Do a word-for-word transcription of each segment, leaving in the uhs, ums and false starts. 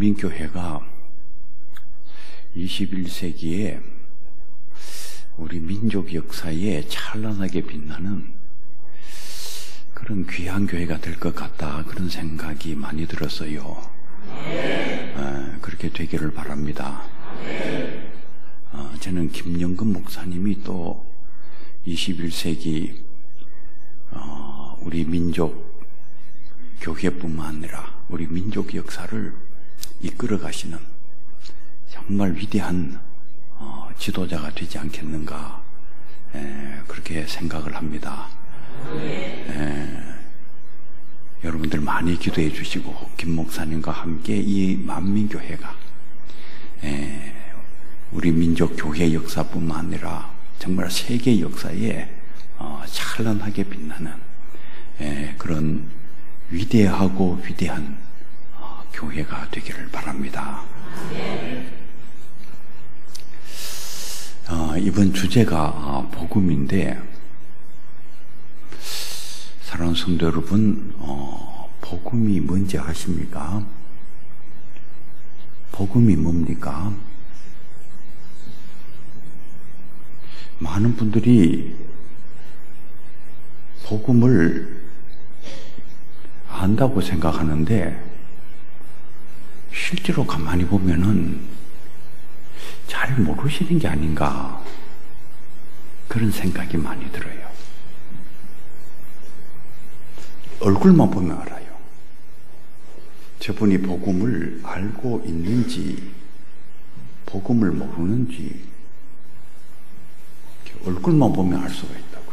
만민교회가 이십일 세기에 우리 민족 역사에 찬란하게 빛나는 그런 귀한 교회가 될 것 같다, 그런 생각이 많이 들었어요. 네. 아, 그렇게 되기를 바랍니다. 네. 아, 저는 김영근 목사님이 또 이십일 세기 어, 우리 민족 교회뿐만 아니라 우리 민족 역사를 이끌어 가시는 정말 위대한 어, 지도자가 되지 않겠는가, 에, 그렇게 생각을 합니다. 에, 여러분들 많이 기도해 주시고 김 목사님과 함께 이 만민교회가 에, 우리 민족 교회 역사뿐만 아니라 정말 세계 역사에 어, 찬란하게 빛나는 에, 그런 위대하고 위대한 어, 교회가 되기를 바랍니다. 어, 이번 주제가 어, 복음인데, 사랑하는 성도 여러분, 어, 복음이 뭔지 아십니까? 복음이 뭡니까? 많은 분들이 복음을 안다고 생각하는데 실제로 가만히 보면은 잘 모르시는 게 아닌가, 그런 생각이 많이 들어요. 얼굴만 보면 알아요. 저분이 복음을 알고 있는지 복음을 모르는지 얼굴만 보면 알 수가 있다고요.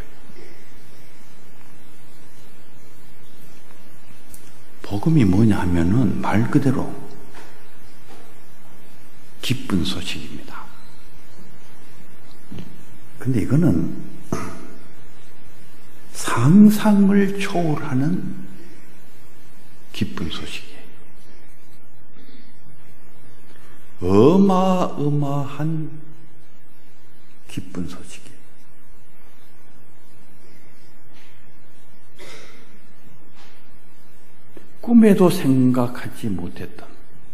복음이 뭐냐 하면은 말 그대로 기쁜 소식입니다. 근데 이거는 상상을 초월하는 기쁜 소식이에요. 어마어마한 기쁜 소식이에요. 꿈에도 생각하지 못했던,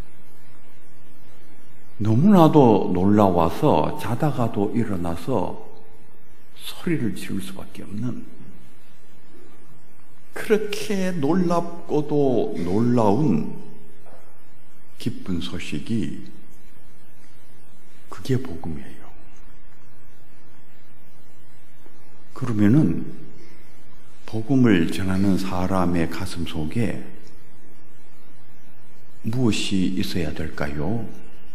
너무나도 놀라워서 자다가도 일어나서 소리를 지를 수밖에 없는, 그렇게 놀랍고도 놀라운 기쁜 소식이, 그게 복음이에요. 그러면은 복음을 전하는 사람의 가슴 속에 무엇이 있어야 될까요?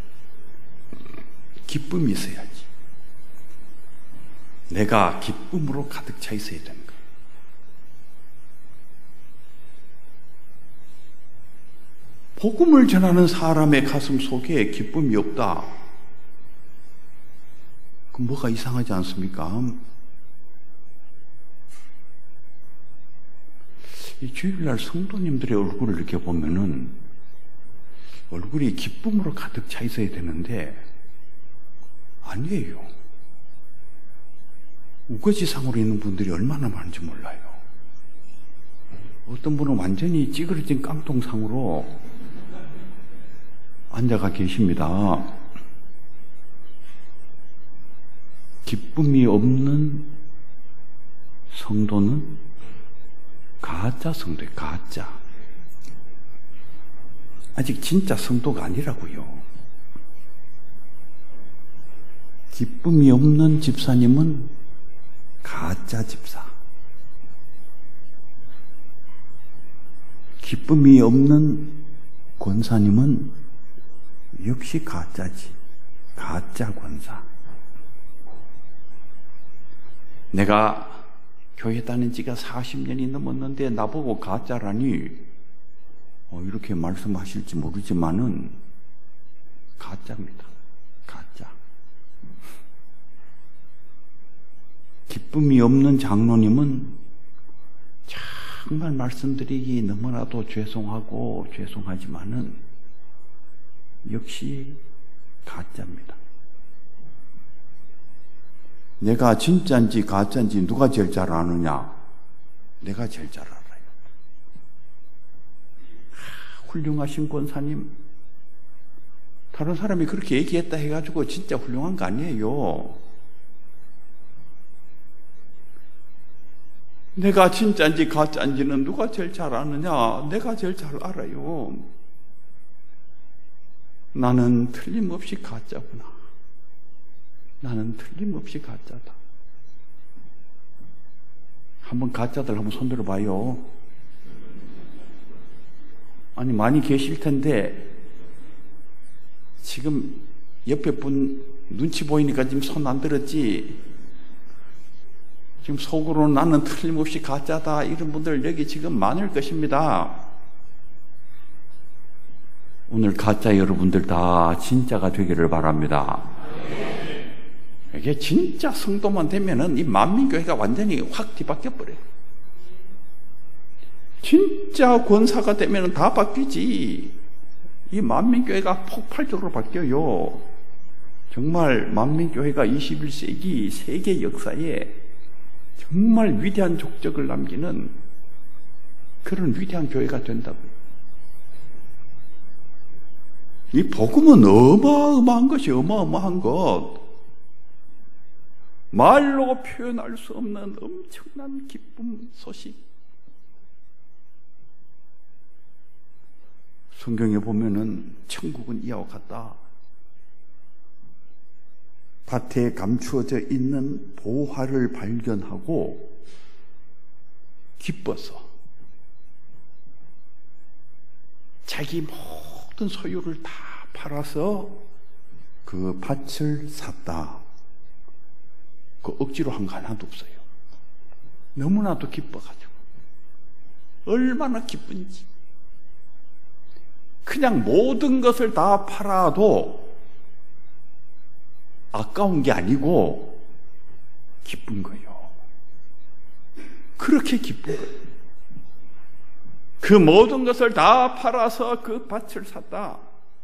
기쁨이 있어야지. 내가 기쁨으로 가득 차 있어야 되는 거예요. 복음을 전하는 사람의 가슴 속에 기쁨이 없다, 그럼 뭐가 이상하지 않습니까? 이 주일날 성도님들의 얼굴을 이렇게 보면은 얼굴이 기쁨으로 가득 차 있어야 되는데 아니에요. 우거지상으로 있는 분들이 얼마나 많은지 몰라요. 어떤 분은 완전히 찌그러진 깡통상으로 앉아가 계십니다. 기쁨이 없는 성도는 가짜 성도예요. 가짜. 아직 진짜 성도가 아니라고요. 기쁨이 없는 집사님은 가짜 집사. 기쁨이 없는 권사님은 역시 가짜지. 가짜 권사. 내가 교회 다닌 지가 사십 년이 넘었는데 나보고 가짜라니, 어, 이렇게 말씀하실지 모르지만은 가짜입니다. 가짜. 기쁨이 없는 장로님은 정말 말씀드리기 너무나도 죄송하고 죄송하지만은 역시 가짜입니다. 내가 진짜인지 가짜인지 누가 제일 잘 아느냐? 내가 제일 잘 알아요. 훌륭하신 권사님, 다른 사람이 그렇게 얘기했다 해가지고 진짜 훌륭한 거 아니에요. 내가 진짜인지 가짜인지는 누가 제일 잘 아느냐? 내가 제일 잘 알아요. 나는 틀림없이 가짜구나. 나는 틀림없이 가짜다. 한번 가짜들 한번 손들어 봐요. 아니, 많이 계실 텐데 지금 옆에 분 눈치 보이니까 지금 손 안 들었지? 지금 속으로 나는 틀림없이 가짜다 이런 분들 여기 지금 많을 것입니다. 오늘 가짜 여러분들 다 진짜가 되기를 바랍니다. 이게 진짜 성도만 되면은 이 만민교회가 완전히 확 뒤바뀌어 버려요. 진짜 권사가 되면은 다 바뀌지. 이 만민교회가 폭발적으로 바뀌어요. 정말 만민교회가 이십일 세기 세계 역사에 정말 위대한 족적을 남기는 그런 위대한 교회가 된다고요. 이 복음은 어마어마한 것이 어마어마한 것. 말로 표현할 수 없는 엄청난 기쁨 소식. 성경에 보면은 천국은 이와 같다. 밭에 감추어져 있는 보화를 발견하고 기뻐서 자기 모든 소유를 다 팔아서 그 밭을 샀다. 그 억지로 한 거 하나도 없어요. 너무나도 기뻐가지고 얼마나 기쁜지. 그냥 모든 것을 다 팔아도 아까운 게 아니고 기쁜 거예요. 그렇게 기쁜 거예요. 그 모든 것을 다 팔아서 그 밭을 샀다.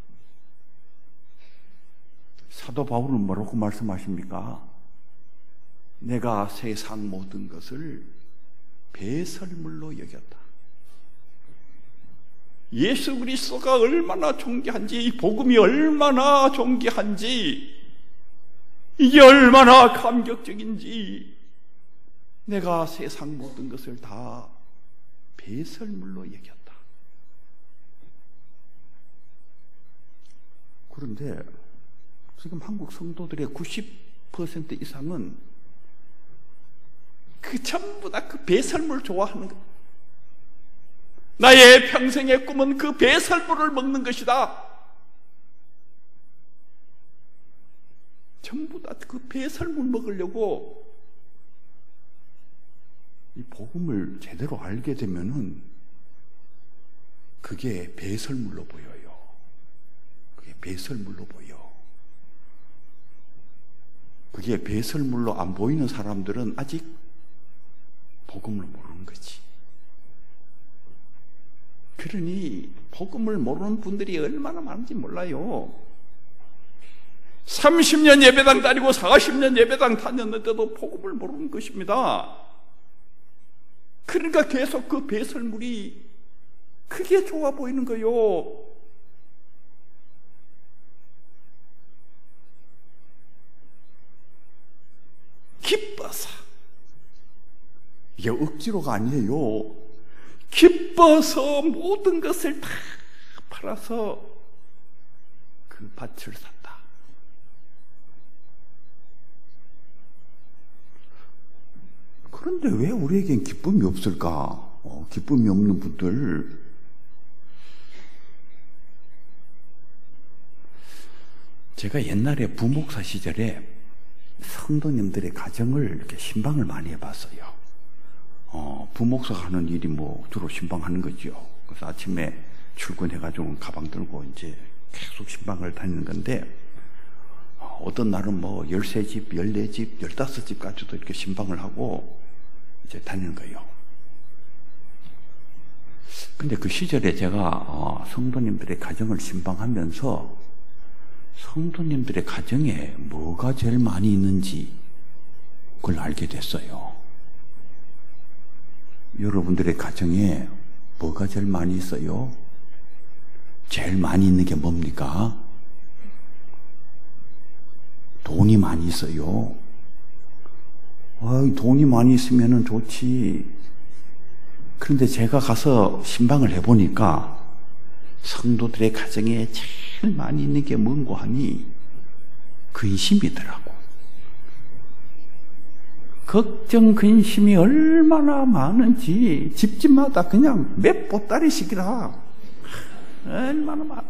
사도 바울은 뭐라고 말씀하십니까? 내가 세상 모든 것을 배설물로 여겼다. 예수 그리스도가 얼마나 존귀한지, 이 복음이 얼마나 존귀한지, 이게 얼마나 감격적인지, 내가 세상 모든 것을 다 배설물로 여겼다. 그런데 지금 한국 성도들의 구십 퍼센트 이상은 그 전부 다 그 배설물 좋아하는 것. 나의 평생의 꿈은 그 배설물을 먹는 것이다. 전부 다 그 배설물 먹으려고. 이 복음을 제대로 알게 되면은 그게 배설물로 보여요. 그게 배설물로 보여. 그게 배설물로 안 보이는 사람들은 아직 복음을 모르는 거지. 그러니 복음을 모르는 분들이 얼마나 많은지 몰라요. 삼십 년 예배당 다니고 사십 년 예배당 다녔는데도 복음을 모르는 것입니다. 그러니까 계속 그 배설물이 크게 좋아 보이는 거요. 기뻐서. 이게 억지로가 아니에요. 기뻐서 모든 것을 다 팔아서 그 밭을 샀다. 그런데 왜 우리에겐 기쁨이 없을까? 어, 기쁨이 없는 분들. 제가 옛날에 부목사 시절에 성도님들의 가정을 이렇게 신방을 많이 해봤어요. 어, 부목사가 하는 일이 뭐 주로 신방하는 거죠. 그래서 아침에 출근해가지고 가방 들고 이제 계속 신방을 다니는 건데, 어, 어떤 날은 뭐 열세 집, 열네 집, 열다섯 집까지도 이렇게 신방을 하고 이제 다니는 거예요. 근데 그 시절에 제가 어, 성도님들의 가정을 신방하면서 성도님들의 가정에 뭐가 제일 많이 있는지 그걸 알게 됐어요. 여러분들의 가정에 뭐가 제일 많이 있어요? 제일 많이 있는 게 뭡니까? 돈이 많이 있어요. 아, 돈이 많이 있으면 좋지. 그런데 제가 가서 신방을 해보니까 성도들의 가정에 제일 많이 있는 게 뭔고 하니 근심이더라고. 걱정, 근심이 얼마나 많은지 집집마다 그냥 몇 보따리씩이라 얼마나 많아.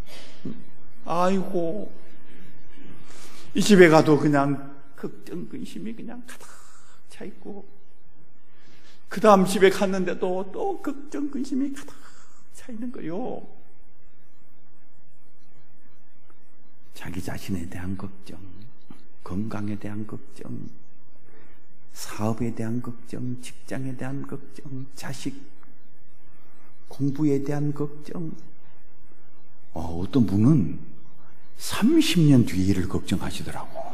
아이고, 이 집에 가도 그냥 걱정, 근심이 그냥 가득 차 있고, 그 다음 집에 갔는데도 또 걱정, 근심이 가득 차 있는 거요. 자기 자신에 대한 걱정, 건강에 대한 걱정, 사업에 대한 걱정, 직장에 대한 걱정, 자식 공부에 대한 걱정. 어, 어떤 분은 삼십 년 뒤를 걱정하시더라고.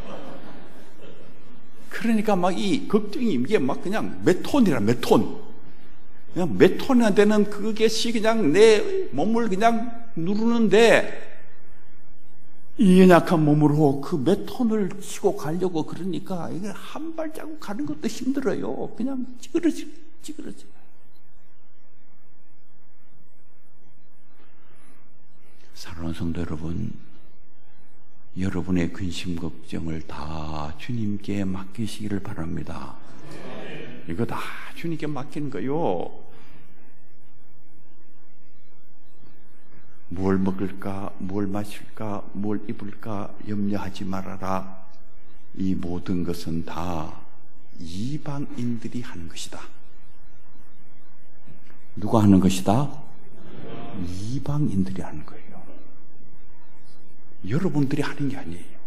그러니까 막 이 걱정이 이게 막 그냥 몇 톤이라 몇 톤. 그냥 몇 톤이나 되는 그것이 그냥 내 몸을 그냥 누르는데, 이 연약한 몸으로 그 몇 톤을 치고 가려고 그러니까 이게 한 발자국 가는 것도 힘들어요. 그냥 찌그러지, 찌그러지. 사랑하는 성도 여러분, 여러분의 근심 걱정을 다 주님께 맡기시기를 바랍니다. 이거 다 주님께 맡기는 거요. 뭘 먹을까, 뭘 마실까, 뭘 입을까 염려하지 말아라. 이 모든 것은 다 이방인들이 하는 것이다. 누가 하는 것이다? 이방인들이 하는 거예요. 여러분들이 하는 게 아니에요.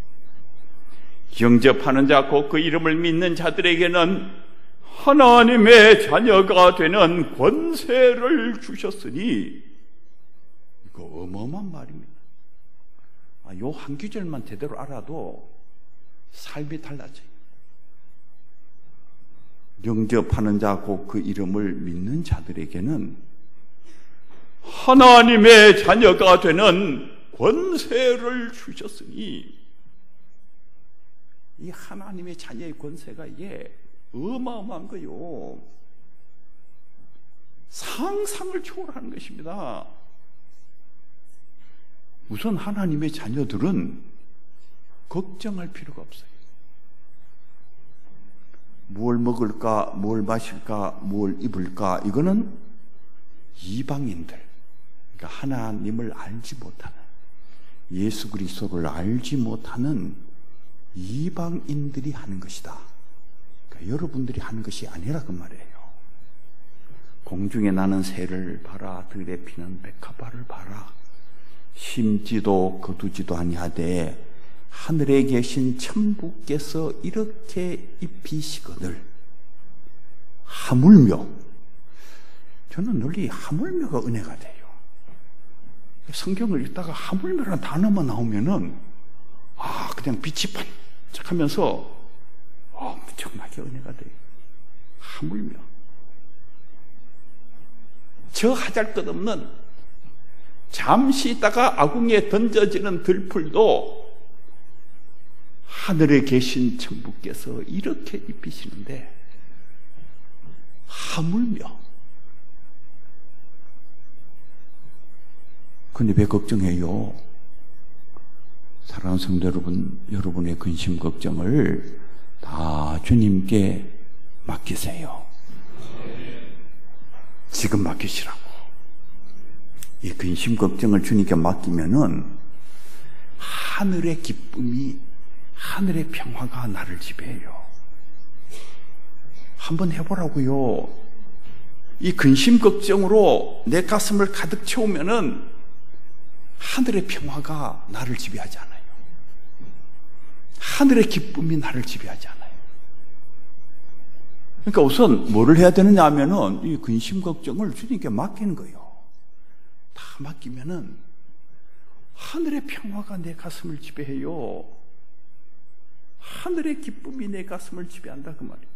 영접하는 자 곧 그 이름을 믿는 자들에게는 하나님의 자녀가 되는 권세를 주셨으니, 이거 어마어마한 말입니다. 아, 요 한 구절만 제대로 알아도 삶이 달라져요. 영접하는 자 곧 그 이름을 믿는 자들에게는 하나님의 자녀가 되는 권세를 주셨으니, 이 하나님의 자녀의 권세가 이게 어마어마한 거요. 상상을 초월하는 것입니다. 우선 하나님의 자녀들은 걱정할 필요가 없어요. 뭘 먹을까, 뭘 마실까, 뭘 입을까, 이거는 이방인들, 그러니까 하나님을 알지 못하는, 예수 그리스도를 알지 못하는 이방인들이 하는 것이다. 그러니까 여러분들이 하는 것이 아니라 그 말이에요. 공중에 나는 새를 봐라, 들에 피는 백합화를 봐라. 심지도 거두지도 아니하되 하늘에 계신 천부께서 이렇게 입히시거늘 하물며, 저는 널리 하물며가 은혜가 돼요. 성경을 읽다가 하물며라는 단어만 나오면은 아 그냥 빛이 반짝하면서 아 엄청나게 은혜가 돼요. 하물며, 저 하잘것없는 잠시 있다가 아궁이에 던져지는 들풀도 하늘에 계신 천부께서 이렇게 입히시는데 하물며. 근데 왜 걱정해요? 사랑하는 성도 여러분, 여러분의 근심 걱정을 다 주님께 맡기세요. 지금 맡기시라고. 이 근심 걱정을 주님께 맡기면은 하늘의 기쁨이, 하늘의 평화가 나를 지배해요. 한번 해보라고요. 이 근심 걱정으로 내 가슴을 가득 채우면은 하늘의 평화가 나를 지배하지 않아요. 하늘의 기쁨이 나를 지배하지 않아요. 그러니까 우선 뭐를 해야 되느냐 하면은 이 근심 걱정을 주님께 맡기는 거예요. 다 맡기면은 하늘의 평화가 내 가슴을 지배해요. 하늘의 기쁨이 내 가슴을 지배한다 그 말이에요.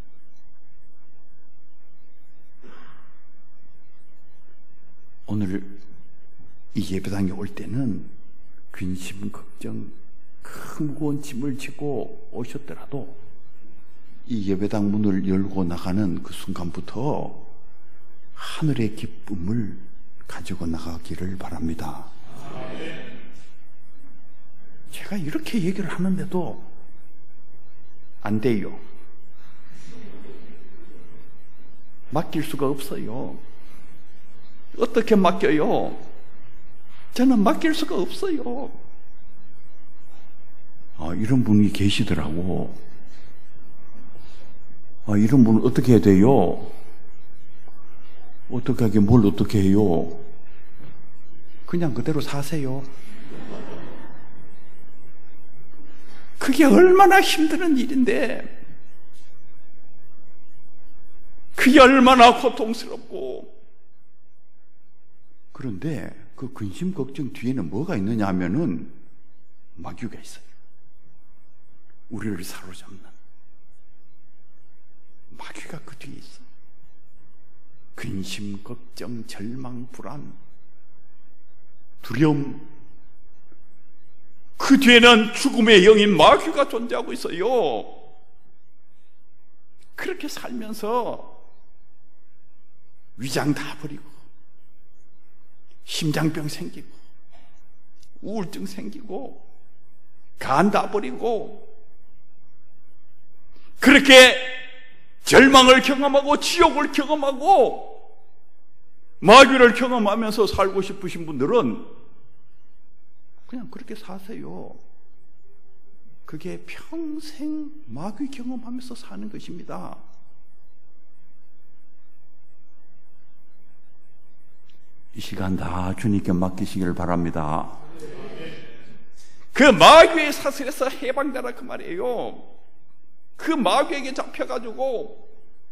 오늘 이 예배당에 올 때는 근심 걱정 큰 무거운 짐을 지고 오셨더라도 이 예배당 문을 열고 나가는 그 순간부터 하늘의 기쁨을 가지고 나가기를 바랍니다. 제가 이렇게 얘기를 하는데도 안 돼요. 맡길 수가 없어요. 어떻게 맡겨요? 저는 맡길 수가 없어요. 아, 이런 분이 계시더라고. 아, 이런 분은 어떻게 해야 돼요? 어떻게 하게 뭘 어떻게 해요? 그냥 그대로 사세요. 그게 얼마나 힘든 일인데, 그게 얼마나 고통스럽고. 그런데 그 근심 걱정 뒤에는 뭐가 있느냐 하면은 마귀가 있어요. 우리를 사로잡는 마귀가 그 뒤에 있어. 근심, 걱정, 절망, 불안, 두려움, 그 뒤에는 죽음의 영인 마귀가 존재하고 있어요. 그렇게 살면서 위장 다 버리고 심장병 생기고 우울증 생기고 간 다 버리고 그렇게 절망을 경험하고 지옥을 경험하고 마귀를 경험하면서 살고 싶으신 분들은 그냥 그렇게 사세요. 그게 평생 마귀 경험하면서 사는 것입니다. 이 시간 다 주님께 맡기시기를 바랍니다. 그 마귀의 사슬에서 해방되라 그 말이에요. 그 마귀에게 잡혀가지고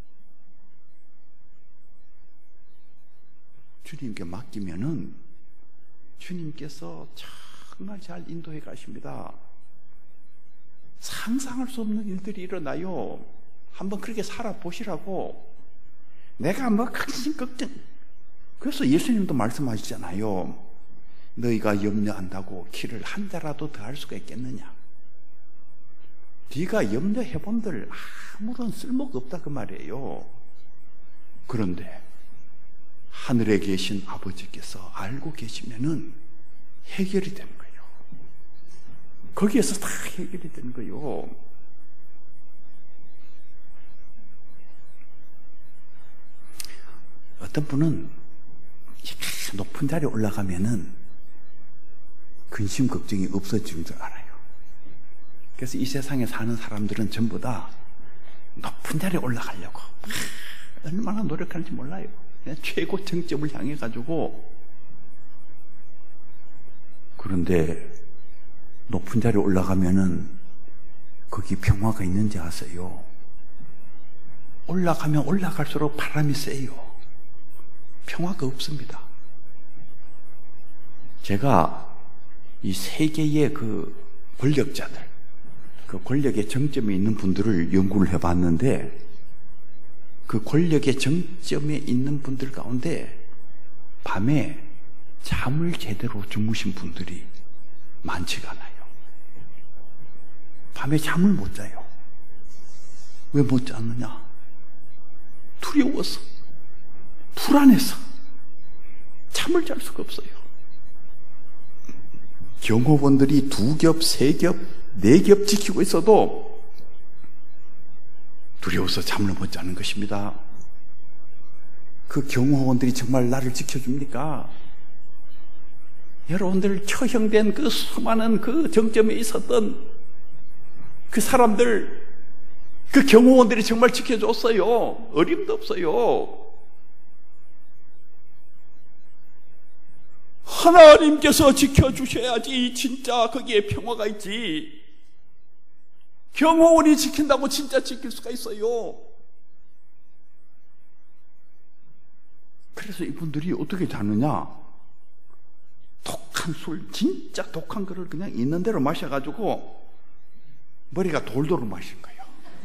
주님께 맡기면은 주님께서 정말 잘 인도해 가십니다. 상상할 수 없는 일들이 일어나요. 한번 그렇게 살아보시라고. 내가 뭐 근심 걱정. 그래서 예수님도 말씀하시잖아요. 너희가 염려한다고 키를 한 자라도 더 할 수가 있겠느냐. 네가 염려해본들 아무런 쓸모가 없다 그 말이에요. 그런데 하늘에 계신 아버지께서 알고 계시면은 해결이 되는 거예요. 거기에서 다 해결이 되는 거예요. 어떤 분은 높은 자리에 올라가면은 근심 걱정이 없어지는 줄 알아요. 그래서 이 세상에 사는 사람들은 전부 다 높은 자리에 올라가려고 얼마나 노력하는지 몰라요. 그냥 최고 정점을 향해 가지고. 그런데 높은 자리에 올라가면은 거기 평화가 있는지 아세요? 올라가면 올라갈수록 바람이 세요. 평화가 없습니다. 제가 이 세계의 그 권력자들, 그 권력의 정점에 있는 분들을 연구를 해봤는데, 그 권력의 정점에 있는 분들 가운데 밤에 잠을 제대로 주무신 분들이 많지가 않아요. 밤에 잠을 못 자요. 왜 못 자느냐? 두려워서, 불안해서 잠을 잘 수가 없어요. 경호원들이 두 겹, 세 겹, 네 겹 지키고 있어도 두려워서 잠을 못 자는 것입니다. 그 경호원들이 정말 나를 지켜줍니까? 여러분들 처형된 그 수많은 그 정점에 있었던 그 사람들, 그 경호원들이 정말 지켜줬어요. 어림도 없어요. 하나님께서 지켜주셔야지 진짜 거기에 평화가 있지. 경호원이 지킨다고 진짜 지킬 수가 있어요. 그래서 이분들이 어떻게 자느냐? 독한 술, 진짜 독한 거를 그냥 있는 대로 마셔가지고 머리가 돌도록 마신 거예요.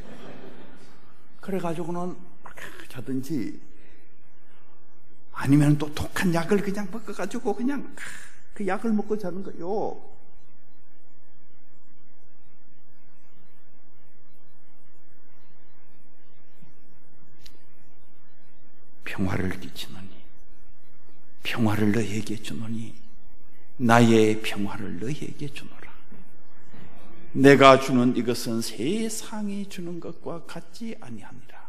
그래가지고는 자든지 아니면 또 독한 약을 그냥 먹어가지고 그냥 그 약을 먹고 자는 거예요. 평화를 끼치노니 평화를 너희에게 주노니 나의 평화를 너희에게 주노라. 내가 주는 이것은 세상이 주는 것과 같지 아니하니라.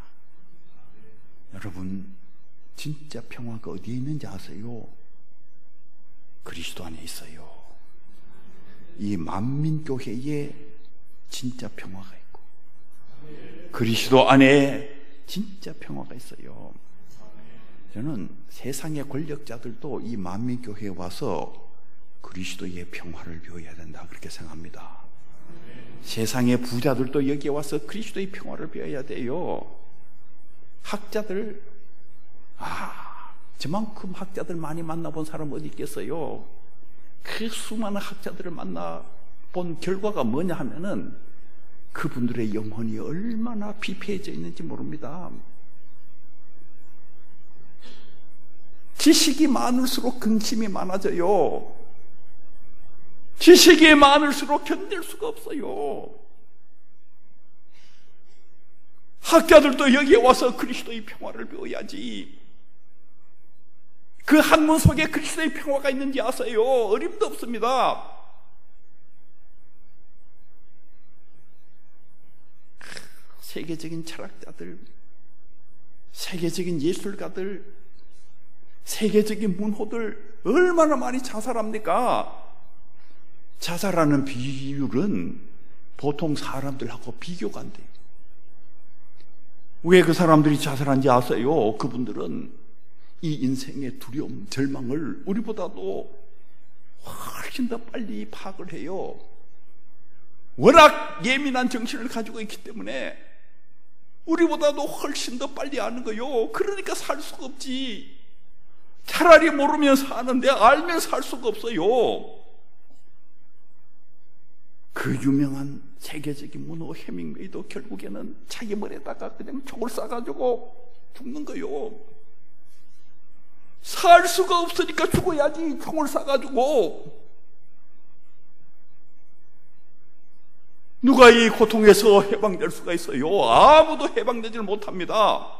여러분, 진짜 평화가 어디에 있는지 아세요? 그리스도 안에 있어요. 이 만민교회에 진짜 평화가 있고 그리스도 안에 진짜 평화가 있어요. 저는 세상의 권력자들도 이 만민교회에 와서 그리스도의 평화를 배워야 된다, 그렇게 생각합니다. 세상의 부자들도 여기에 와서 그리스도의 평화를 배워야 돼요. 학자들, 아, 저만큼 학자들 많이 만나본 사람 어디 있겠어요? 그 수많은 학자들을 만나본 결과가 뭐냐 하면은 그분들의 영혼이 얼마나 비폐해져 있는지 모릅니다. 지식이 많을수록 근심이 많아져요. 지식이 많을수록 견딜 수가 없어요. 학자들도 여기에 와서 그리스도의 평화를 배워야지. 그 학문 속에 그리스도의 평화가 있는지 아세요? 어림도 없습니다. 세계적인 철학자들, 세계적인 예술가들, 세계적인 문호들 얼마나 많이 자살합니까? 자살하는 비율은 보통 사람들하고 비교가 안 돼요. 왜 그 사람들이 자살한지 아세요? 그분들은 이 인생의 두려움, 절망을 우리보다도 훨씬 더 빨리 파악을 해요. 워낙 예민한 정신을 가지고 있기 때문에 우리보다도 훨씬 더 빨리 아는 거요. 그러니까 살 수가 없지. 차라리 모르면 사는데 알면 살 수가 없어요. 그 유명한 세계적인 문호 해밍웨이도 결국에는 자기 머리에다가 그냥 총을 쏴가지고 죽는 거요. 살 수가 없으니까 죽어야지. 총을 쏴가지고. 누가 이 고통에서 해방될 수가 있어요? 아무도 해방되질 못합니다.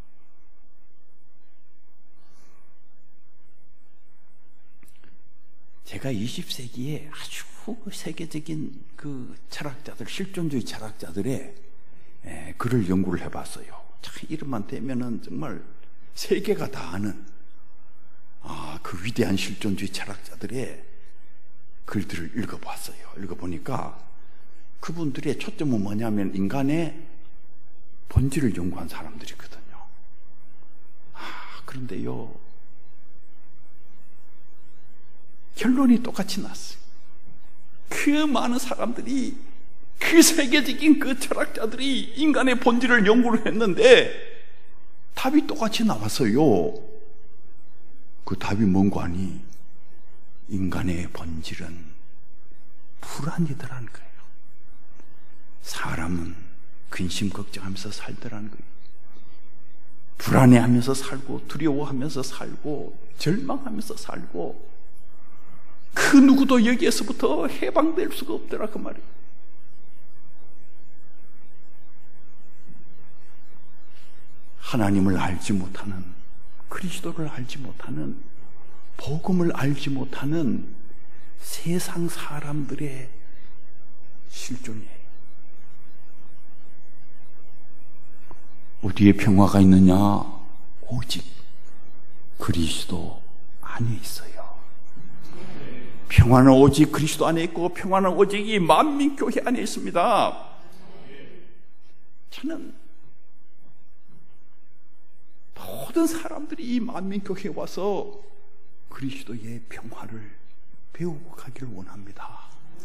제가 이십 세기에 아주 세계적인 그 철학자들, 실존주의 철학자들의 에, 글을 연구를 해봤어요. 참 이름만 대면은 정말 세계가 다 아는 아, 그 위대한 실존주의 철학자들의 글들을 읽어봤어요. 읽어보니까 그분들의 초점은 뭐냐면 인간의 본질을 연구한 사람들이거든요. 아, 그런데요, 결론이 똑같이 났어요. 그 많은 사람들이, 그 세계적인 그 철학자들이 인간의 본질을 연구를 했는데 답이 똑같이 나왔어요. 그 답이 뭔가 하니 인간의 본질은 불안이더라는 거예요. 사람은 근심 걱정하면서 살더라는 거예요. 불안해하면서 살고 두려워하면서 살고 절망하면서 살고 그 누구도 여기에서부터 해방될 수가 없더라 그 말이에요. 하나님을 알지 못하는, 그리스도를 알지 못하는, 복음을 알지 못하는 세상 사람들의 실존이에요. 어디에 평화가 있느냐? 오직 그리스도 안에 있어요. 평화는 오직 그리스도 안에 있고 평화는 오직 이 만민교회 안에 있습니다. 저는 모든 사람들이 이 만민교회에 와서 그리스도의 평화를 배우고 가기를 원합니다.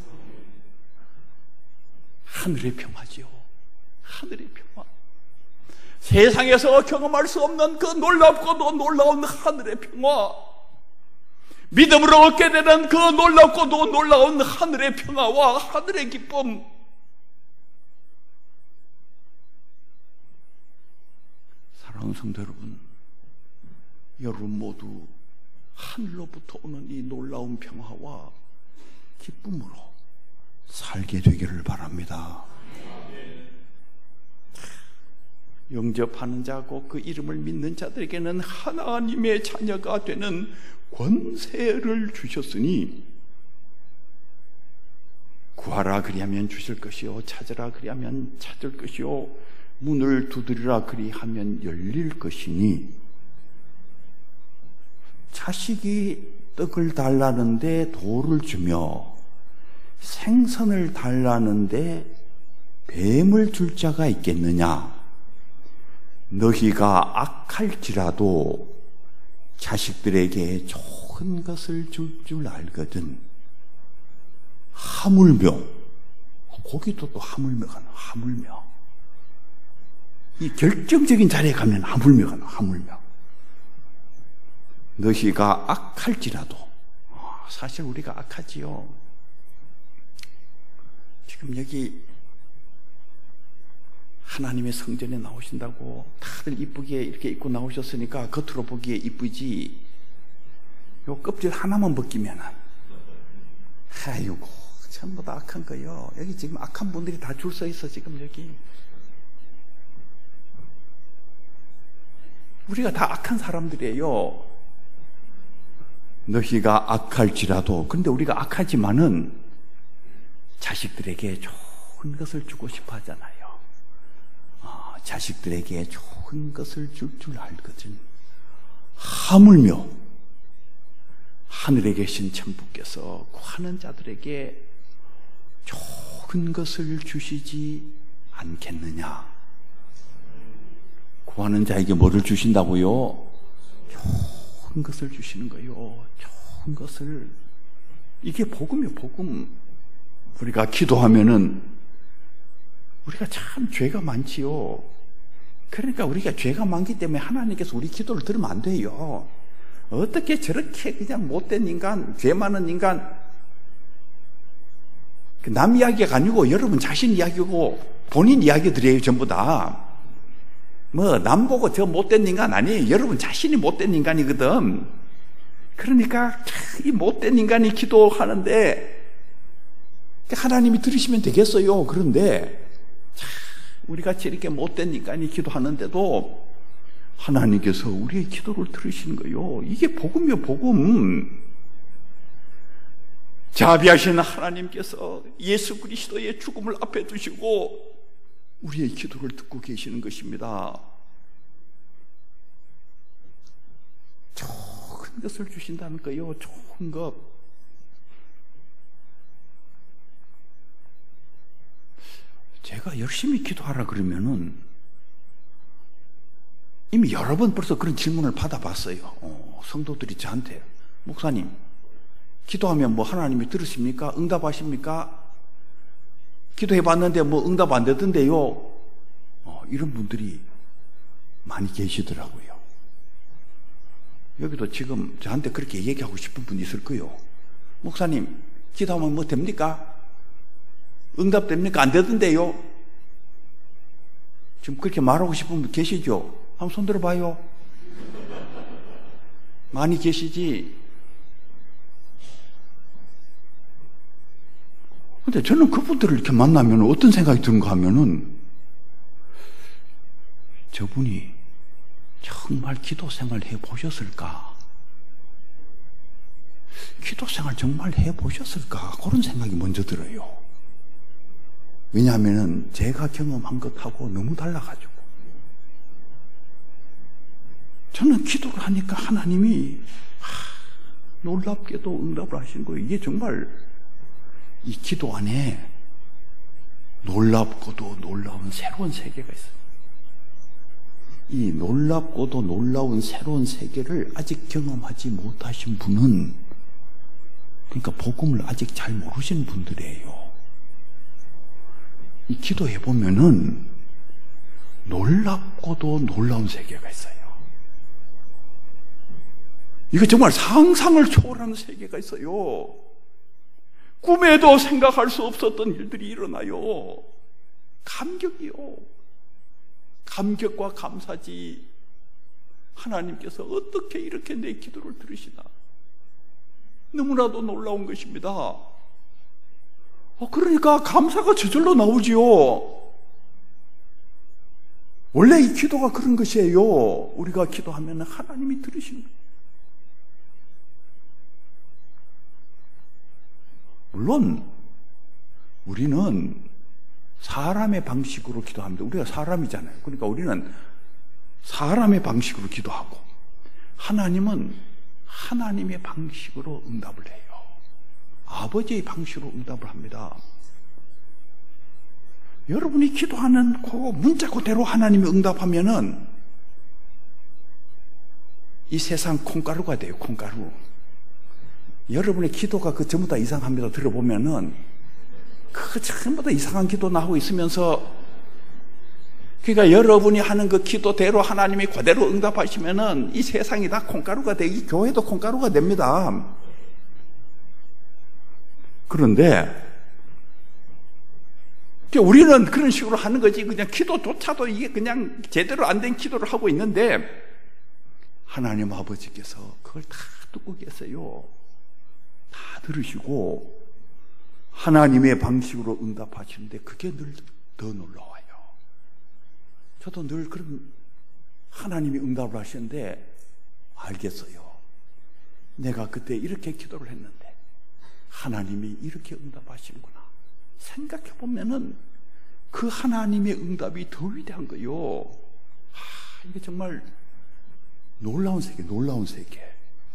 하늘의 평화지요. 하늘의 평화. 세상에서 경험할 수 없는 그 놀랍고도 놀라운 하늘의 평화, 믿음으로 얻게 되는 그 놀랍고도 놀라운 하늘의 평화와 하늘의 기쁨, 사랑하는 성도 여러분, 여러분 모두 하늘로부터 오는 이 놀라운 평화와 기쁨으로 살게 되기를 바랍니다. 영접하는 자고 그 이름을 믿는 자들에게는 하나님의 자녀가 되는 권세를 주셨으니 구하라 그리하면 주실 것이요 찾으라 그리하면 찾을 것이요 문을 두드리라 그리하면 열릴 것이니 자식이 떡을 달라는데 돌을 주며 생선을 달라는데 뱀을 줄 자가 있겠느냐? 너희가 악할지라도 자식들에게 좋은 것을 줄 줄 알거든. 하물며, 거기도 또 하물며 가나, 하물며. 이 결정적인 자리에 가면 하물며 가나, 하물며. 너희가 악할지라도, 사실 우리가 악하지요. 지금 여기 하나님의 성전에 나오신다고 다들 이쁘게 이렇게 입고 나오셨으니까 겉으로 보기에 이쁘지, 요 껍질 하나만 벗기면은 아이고 전부 다 악한 거요. 여기 지금 악한 분들이 다 줄 서 있어. 지금 여기 우리가 다 악한 사람들이에요. 너희가 악할지라도, 근데 우리가 악하지만은 자식들에게 좋은 것을 주고 싶어 하잖아요. 어, 자식들에게 좋은 것을 줄 줄 알거든. 하물며 하늘에 계신 천부께서 구하는 자들에게 좋은 것을 주시지 않겠느냐? 구하는 자에게 뭐를 주신다고요? 좋은 것을 주시는 거요. 좋은 것을. 이게 복음이요, 복음. 우리가 기도하면은 우리가 참 죄가 많지요. 그러니까 우리가 죄가 많기 때문에 하나님께서 우리 기도를 들으면 안 돼요. 어떻게 저렇게 그냥 못된 인간, 죄 많은 인간, 남 이야기가 아니고 여러분 자신 이야기고 본인 이야기들이에요, 전부 다. 뭐 남 보고 저 못된 인간 아니에요. 여러분 자신이 못된 인간이거든. 그러니까 이 못된 인간이 기도하는데 하나님이 들으시면 되겠어요. 그런데 우리같이 이렇게 못된 인간이 기도하는데도 하나님께서 우리의 기도를 들으시는 거예요. 이게 복음이요, 복음. 자비하신 하나님께서 예수 그리스도의 죽음을 앞에 두시고 우리의 기도를 듣고 계시는 것입니다. 좋은 것을 주신다는 거예요. 좋은 것. 제가 열심히 기도하라 그러면은 이미 여러 번 벌써 그런 질문을 받아봤어요. 어, 성도들이 저한테, 목사님, 기도하면 뭐 하나님이 들으십니까? 응답하십니까? 기도해봤는데 뭐 응답 안 되던데요. 어, 이런 분들이 많이 계시더라고요. 여기도 지금 저한테 그렇게 얘기하고 싶은 분 있을 거예요. 목사님, 기도하면 뭐 됩니까? 응답 됩니까? 안 되던데요. 지금 그렇게 말하고 싶은 분 계시죠? 한번 손 들어봐요. 많이 계시지? 근데 저는 그분들을 이렇게 만나면 어떤 생각이 드는가 하면은 저분이 정말 기도 생활 해보셨을까? 기도 생활 정말 해보셨을까? 그런 생각이 먼저 들어요. 왜냐하면 제가 경험한 것하고 너무 달라가지고. 저는 기도를 하니까 하나님이 하, 놀랍게도 응답을 하시는 거예요. 이게 정말 이 기도 안에 놀랍고도 놀라운 새로운 세계가 있어요. 이 놀랍고도 놀라운 새로운 세계를 아직 경험하지 못하신 분은, 그러니까 복음을 아직 잘 모르시는 분들이에요. 이 기도해 보면은 놀랍고도 놀라운 세계가 있어요. 이거 정말 상상을 초월하는 세계가 있어요. 꿈에도 생각할 수 없었던 일들이 일어나요. 감격이요. 감격과 감사지. 하나님께서 어떻게 이렇게 내 기도를 들으시나. 너무나도 놀라운 것입니다. 어, 그러니까 감사가 저절로 나오지요. 원래 이 기도가 그런 것이에요. 우리가 기도하면 하나님이 들으시는 거예요. 물론 우리는 사람의 방식으로 기도합니다. 우리가 사람이잖아요. 그러니까 우리는 사람의 방식으로 기도하고, 하나님은 하나님의 방식으로 응답을 해요. 아버지의 방식으로 응답을 합니다. 여러분이 기도하는 그 문자 그대로 하나님이 응답하면은 이 세상 콩가루가 돼요. 콩가루. 여러분의 기도가 그 전부 다 이상합니다. 들어보면은 그 전부 다 이상한 기도 나오고 있으면서, 그러니까 여러분이 하는 그 기도대로 하나님이 그대로 응답하시면은 이 세상이 다 콩가루가 돼. 이 교회도 콩가루가 됩니다. 그런데 우리는 그런 식으로 하는 거지, 그냥 기도조차도 이게 그냥 제대로 안 된 기도를 하고 있는데, 하나님 아버지께서 그걸 다 듣고 계세요. 다 들으시고 하나님의 방식으로 응답하시는데 그게 늘 더 놀라워요. 저도 늘 그런 하나님이 응답을 하시는데 알겠어요. 내가 그때 이렇게 기도를 했는데 하나님이 이렇게 응답하시는구나. 생각해보면은 그 하나님의 응답이 더 위대한 거요. 하, 이게 정말 놀라운 세계, 놀라운 세계.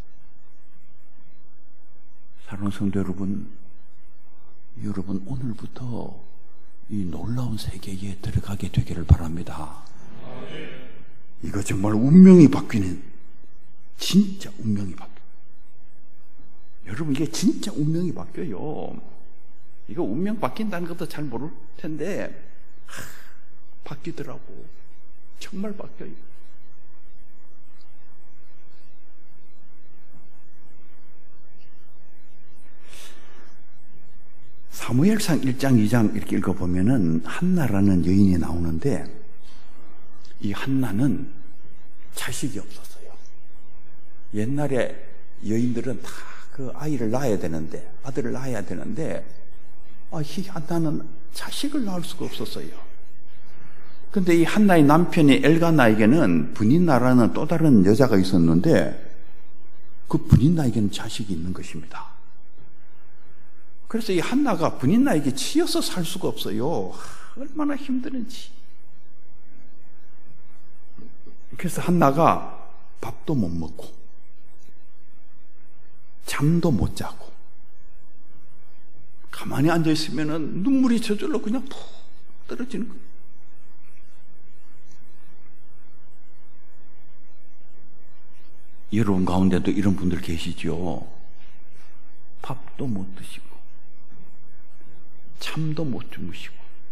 사랑하는 성도 여러분, 여러분 오늘부터 이 놀라운 세계에 들어가게 되기를 바랍니다. 이거 정말 운명이 바뀌는, 진짜 운명이 바뀌어요. 여러분 이게 진짜 운명이 바뀌어요. 이거 운명 바뀐다는 것도 잘 모를 텐데 하, 바뀌더라고. 정말 바뀌어요. 사무엘상 일 장 이 장 이렇게 읽어보면은 한나라는 여인이 나오는데, 이 한나는 자식이 없었어요. 옛날에 여인들은 다 그 아이를 낳아야 되는데, 아들을 낳아야 되는데, 아, 이 한나는 자식을 낳을 수가 없었어요. 근데 이 한나의 남편이 엘가나에게는 브닌나라는 또 다른 여자가 있었는데, 그 브닌나에게는 자식이 있는 것입니다. 그래서 이 한나가 브닌나에게 치여서 살 수가 없어요. 얼마나 힘드는지. 그래서 한나가 밥도 못 먹고 잠도 못 자고 가만히 앉아있으면 눈물이 저절로 그냥 푹 떨어지는 거예요. 여러분 가운데도 이런 분들 계시죠? 밥도 못 드시고 잠도 못 주무시고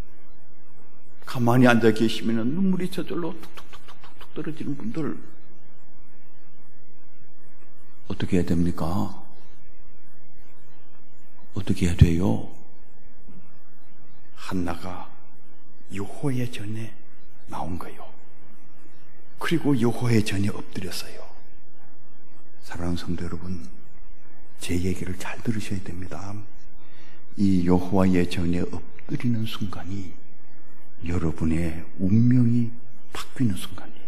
가만히 앉아 계시면 눈물이 저절로 툭툭툭툭툭 떨어지는 분들 어떻게 해야 됩니까? 어떻게 해야 돼요? 한나가 여호와의 전에 나온 거예요. 그리고 여호와의 전에 엎드렸어요. 사랑하는 성도 여러분, 제 얘기를 잘 들으셔야 됩니다. 이 여호와의 전에 엎드리는 순간이 여러분의 운명이 바뀌는 순간이에요.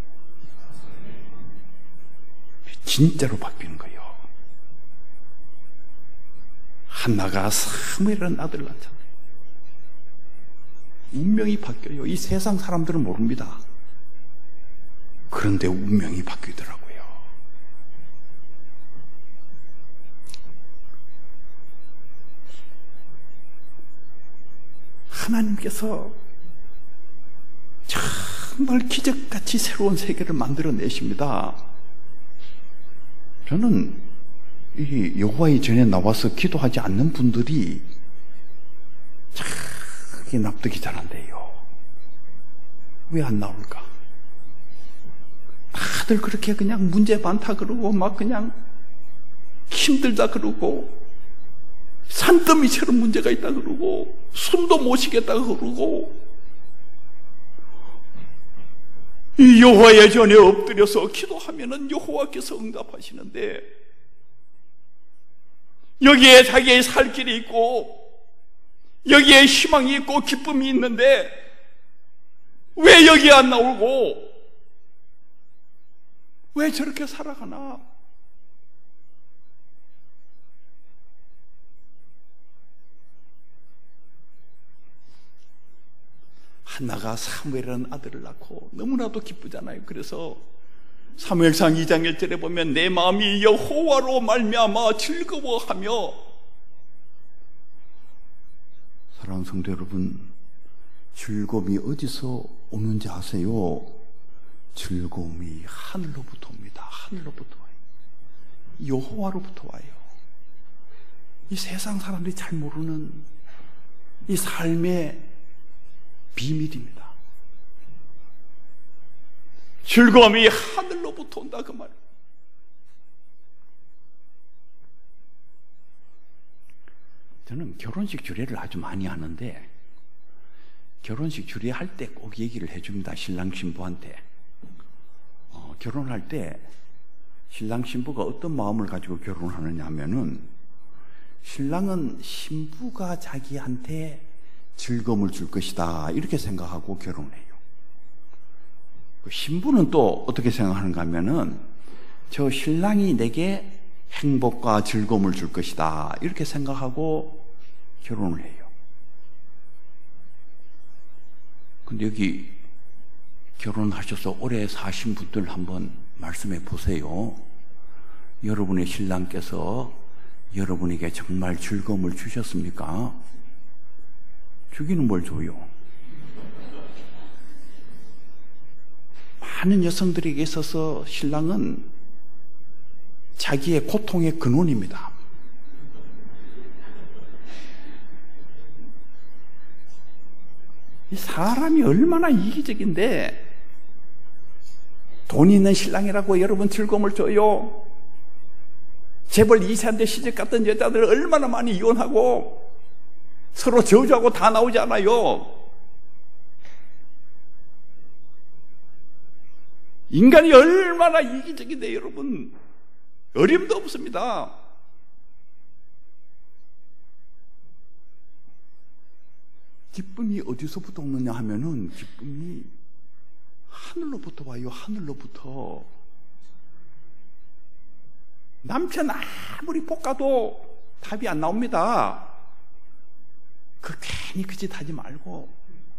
진짜로 바뀌는 거예요. 한나가 사무엘이라는 아들을 낳잖아요. 운명이 바뀌어요. 이 세상 사람들은 모릅니다. 그런데 운명이 바뀌더라고요. 하나님께서 정말 기적같이 새로운 세계를 만들어내십니다. 저는 이 여호와의 전에 나와서 기도하지 않는 분들이 참 납득이 잘 안 돼요. 왜 안 나올까? 다들 그렇게 그냥 문제 많다 그러고 막 그냥 힘들다 그러고 산더미처럼 문제가 있다 그러고 숨도 못 쉬겠다 그러고, 이 여호와의 전에 엎드려서 기도하면은 여호와께서 응답하시는데, 여기에 자기의 살 길이 있고 여기에 희망이 있고 기쁨이 있는데 왜 여기 안 나오고 왜 저렇게 살아가나? 한나가 사무엘이라는 아들을 낳고 너무나도 기쁘잖아요. 그래서 사무엘상 이 장 일 절에 보면 내 마음이 여호와로 말미암아 즐거워하며, 사랑하는 성도 여러분, 즐거움이 어디서 오는지 아세요? 즐거움이 하늘로부터 옵니다. 하늘로부터 와요. 여호와로부터 와요. 이 세상 사람들이 잘 모르는 이 삶의 비밀입니다. 즐거움이 하늘로부터 온다, 그 말. 저는 결혼식 주례를 아주 많이 하는데 결혼식 주례할 때 꼭 얘기를 해줍니다. 신랑 신부한테. 어, 결혼할 때 신랑 신부가 어떤 마음을 가지고 결혼하느냐 하면은, 신랑은 신부가 자기한테 즐거움을 줄 것이다 이렇게 생각하고 결혼해요. 신부는 또 어떻게 생각하는가 하면은, 저 신랑이 내게 행복과 즐거움을 줄 것이다 이렇게 생각하고 결혼을 해요. 근데 여기 결혼하셔서 오래 사신 분들 한번 말씀해 보세요. 여러분의 신랑께서 여러분에게 정말 즐거움을 주셨습니까? 주기는 뭘 줘요? 많은 여성들에게 있어서 신랑은 자기의 고통의 근원입니다. 이 사람이 얼마나 이기적인데, 돈 있는 신랑이라고 여러분 즐거움을 줘요? 재벌 이 세한테 시집 갔던 여자들 얼마나 많이 이혼하고 서로 저주하고 다 나오지 않아요? 인간이 얼마나 이기적인데 여러분, 어림도 없습니다. 기쁨이 어디서부터 오느냐 하면은, 기쁨이 하늘로부터 와요. 하늘로부터. 남편 아무리 볶아도 답이 안 나옵니다. 그 괜히 그 짓 하지 말고,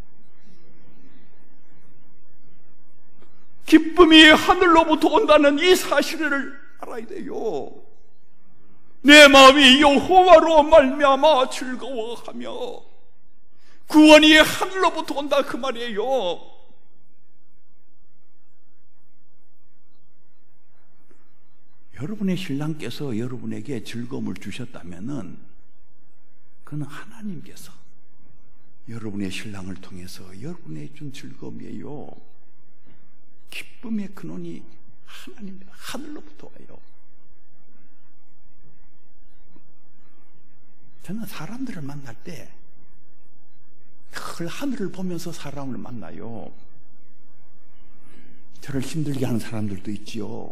기쁨이 하늘로부터 온다는 이 사실을 알아야 돼요. 내 마음이 여호와로 말미암아 즐거워하며, 구원이 하늘로부터 온다 그 말이에요. 여러분의 신랑께서 여러분에게 즐거움을 주셨다면은, 그는 하나님께서 여러분의 신랑을 통해서 여러분에게 준 즐거움이에요. 기쁨의 근원이 하나님입니다. 하늘로부터 와요. 저는 사람들을 만날 때 늘 하늘을 보면서 사람을 만나요. 저를 힘들게 하는 사람들도 있지요.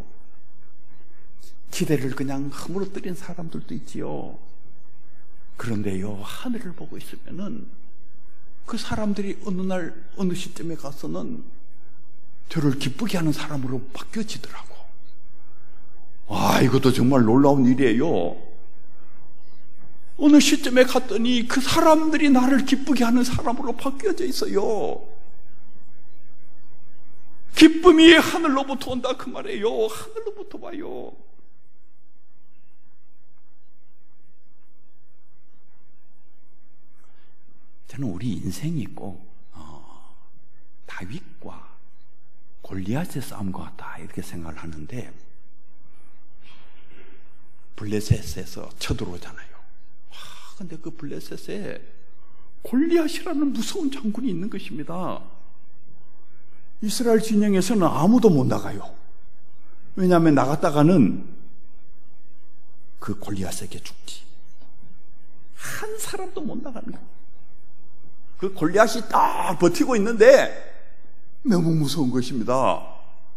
기대를 그냥 허물어뜨린 사람들도 있지요. 그런데요, 하늘을 보고 있으면은 그 사람들이 어느 날 어느 시점에 가서는 저를 기쁘게 하는 사람으로 바뀌어지더라고. 와, 이것도 정말 놀라운 일이에요. 어느 시점에 갔더니 그 사람들이 나를 기쁘게 하는 사람으로 바뀌어져 있어요. 기쁨이 하늘로부터 온다 그 말이에요. 하늘로부터 와요. 저는 우리 인생이 꼭 어, 다윗과 골리앗의 싸움과 같다 이렇게 생각을 하는데, 블레셋에서 쳐들어오잖아요. 와, 근데 그 블레셋에 골리앗이라는 무서운 장군이 있는 것입니다. 이스라엘 진영에서는 아무도 못 나가요. 왜냐하면 나갔다가는 그 골리앗에게 죽지. 한 사람도 못 나가는 거예요. 그 골리앗이 딱 버티고 있는데 너무 무서운 것입니다.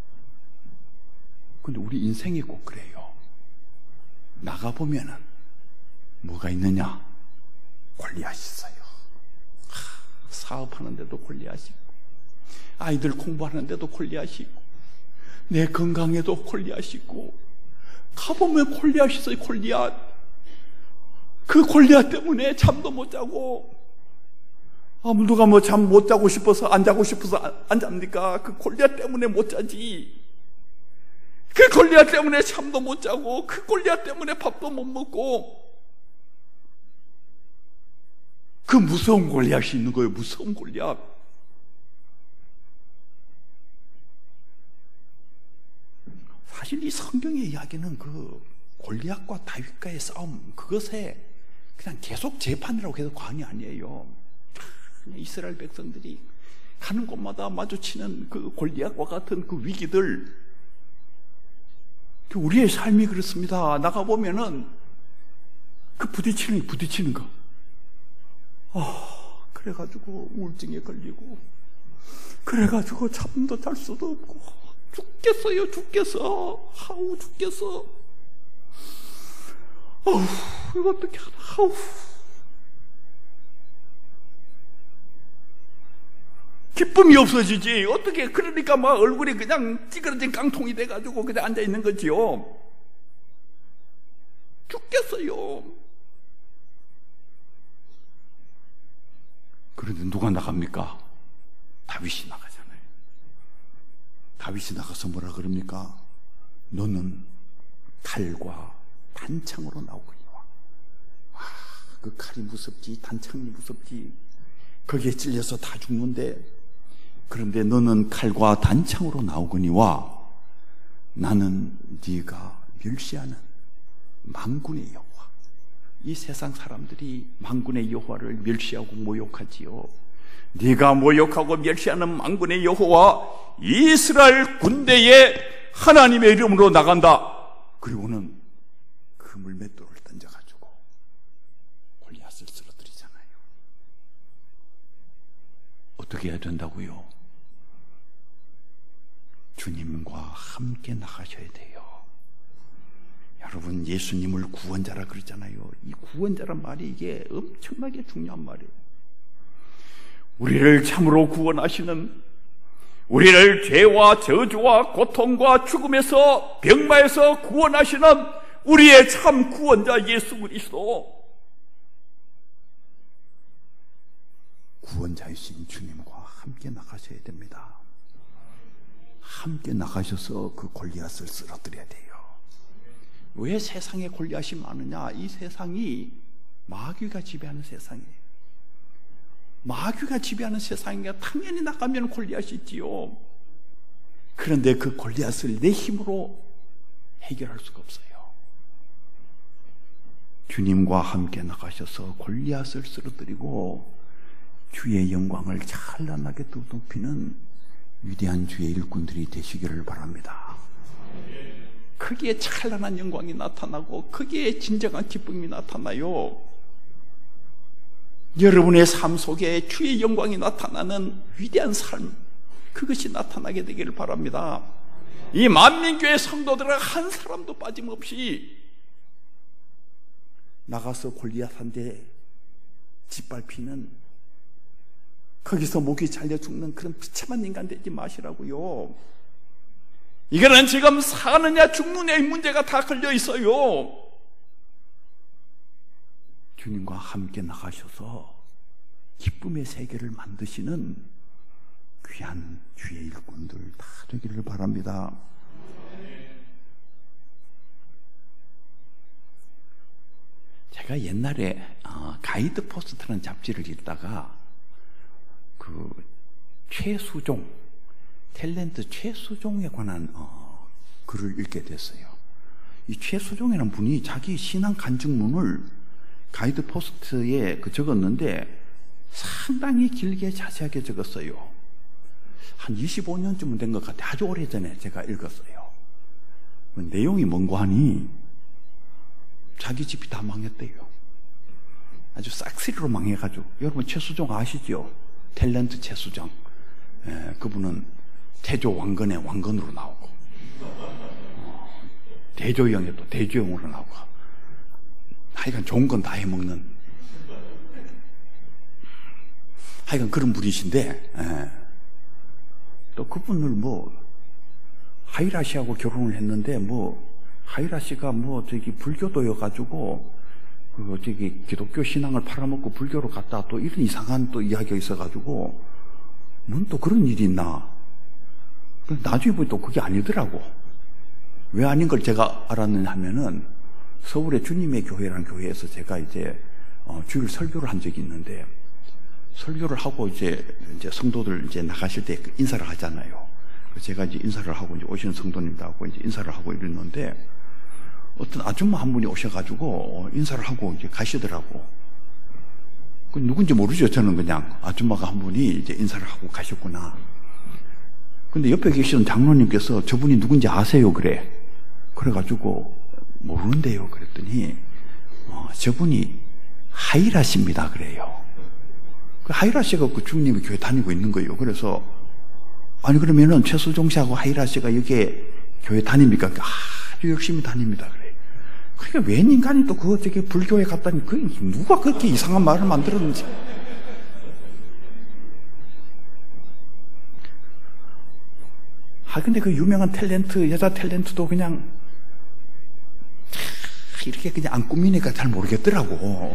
근데 우리 인생이 꼭 그래요. 나가보면은 뭐가 있느냐? 골리앗이 있어요. 하, 사업하는데도 골리앗이 있고, 아이들 공부하는데도 골리앗이고 내 건강에도 골리앗이고 가보면 골리앗이 있어요. 골리앗. 그 골리앗 때문에 잠도 못 자고 아무 누가 뭐 잠 못 자고 싶어서 안 자고 싶어서 안, 안 잡니까? 그 골리앗 때문에 못 자지. 그 골리앗 때문에 잠도 못 자고 그 골리앗 때문에 밥도 못 먹고 그 무서운 골리앗이 있는 거예요. 무서운 골리앗. 사실 이 성경의 이야기는 그 골리앗과 다윗과의 싸움 그것에 그냥 계속 재판이라고 해도 과언이 아니에요. 이스라엘 백성들이 가는 곳마다 마주치는 그 골리앗과 같은 그 위기들, 우리의 삶이 그렇습니다. 나가보면은 그 부딪히는 부딪히는 거 아, 그래가지고 우울증에 걸리고 그래가지고 잠도 잘 수도 없고 죽겠어요. 죽겠어. 하우 죽겠어. 어우, 이거 어떻게 하나. 하우. 기쁨이 없어지지. 어떻게. 그러니까 막 얼굴이 그냥 찌그러진 깡통이 돼가지고 그냥 앉아있는 거지요. 죽겠어요. 그런데 누가 나갑니까? 다윗이 나가잖아요. 다윗이 나가서 뭐라 그럽니까? 너는 칼과 단창으로 나오거니와. 아, 그 칼이 무섭지, 단창이 무섭지. 거기에 찔려서 다 죽는데, 그런데 너는 칼과 단창으로 나오거니와 나는 네가 멸시하는 만군의 여호와. 이 세상 사람들이 만군의 여호와를 멸시하고 모욕하지요. 네가 모욕하고 멸시하는 만군의 여호와 이스라엘 군대의 하나님의 이름으로 나간다. 그리고는 그 물맷돌을 던져가지고 골리앗을 쓰러뜨리잖아요. 어떻게 해야 된다고요? 주님과 함께 나가셔야 돼요. 여러분, 예수님을 구원자라 그러잖아요. 이 구원자란 말이 이게 엄청나게 중요한 말이에요. 우리를 참으로 구원하시는, 우리를 죄와 저주와 고통과 죽음에서, 병마에서 구원하시는 우리의 참 구원자 예수 그리스도, 구원자이신 주님과 함께 나가셔야 됩니다. 함께 나가셔서 그 골리앗을 쓰러뜨려야 돼요. 왜 세상에 골리앗이 많으냐? 이 세상이 마귀가 지배하는 세상이에요. 마귀가 지배하는 세상이니까 당연히 나가면 골리앗이 있지요. 그런데 그 골리앗을 내 힘으로 해결할 수가 없어요. 주님과 함께 나가셔서 골리앗을 쓰러뜨리고 주의 영광을 찬란하게 높이는 위대한 주의 일꾼들이 되시기를 바랍니다. 거기에 찬란한 영광이 나타나고 거기에 진정한 기쁨이 나타나요. 여러분의 삶 속에 주의 영광이 나타나는 위대한 삶, 그것이 나타나게 되기를 바랍니다. 이 만민교회 성도들은 한 사람도 빠짐없이 나가서 골리앗한테 짓밟히는, 거기서 목이 잘려 죽는 그런 비참한 인간 되지 마시라고요. 이거는 지금 사느냐 죽느냐의 문제가 다 걸려 있어요. 주님과 함께 나가셔서 기쁨의 세계를 만드시는 귀한 주의 일꾼들 다 되기를 바랍니다. 제가 옛날에 어, 가이드 포스트라는 잡지를 읽다가 그 최수종, 탤런트 최수종에 관한 어, 글을 읽게 됐어요. 이 최수종이라는 분이 자기 신앙 간증문을 가이드 포스트에 그 적었는데 상당히 길게 자세하게 적었어요. 한 이십오 년쯤 된 것 같아요. 아주 오래전에 제가 읽었어요. 그 내용이 뭔고 하니 자기 집이 다 망했대요. 아주 싹쓸이로 망해가지고. 여러분 최수종 아시죠? 탤런트 최수종. 예, 그분은 태조 왕건의 왕건으로 나오고 어, 대조영에 또 대조영으로 나오고, 하여간 좋은 건 다 해먹는, 하여간 그런 분이신데, 예. 또 그분을 뭐 하이라 씨하고 결혼을 했는데 뭐 하이라 씨가 뭐 저기 불교도여가지고 그 저기 기독교 신앙을 팔아먹고 불교로 갔다 또 이런 이상한 또 이야기가 있어가지고 뭔 또 그런 일이 있나? 나중에 보니 또 그게 아니더라고. 왜 아닌 걸 제가 알았느냐 하면은 서울의 주님의 교회라는 교회에서 제가 이제 어, 주일 설교를 한 적이 있는데 설교를 하고 이제 이제 성도들 이제 나가실 때 인사를 하잖아요. 제가 이제 인사를 하고 이제 오시는 성도님들하고 이제 인사를 하고 이랬는데 어떤 아줌마 한 분이 오셔가지고 인사를 하고 이제 가시더라고. 그 누군지 모르죠. 저는 그냥 아줌마가 한 분이 이제 인사를 하고 가셨구나. 근데 옆에 계시는 장로님께서 저분이 누군지 아세요? 그래. 그래가지고 모르는데요. 그랬더니 어, 저분이 하이라 씨입니다. 그래요. 그 하이라 씨가 그 주님의 교회 다니고 있는 거예요. 그래서 아니 그러면은 최수종 씨하고 하이라 씨가 여기에 교회 다닙니까? 아주 열심히 다닙니다. 그래. 그러니까 웬 인간이 또 그 저기 불교에 갔다니 그 누가 그렇게 이상한 말을 만들었는지. 아 근데 그 유명한 탤런트 여자 탤런트도 그냥 이렇게 그냥 안 꾸미니까 잘 모르겠더라고.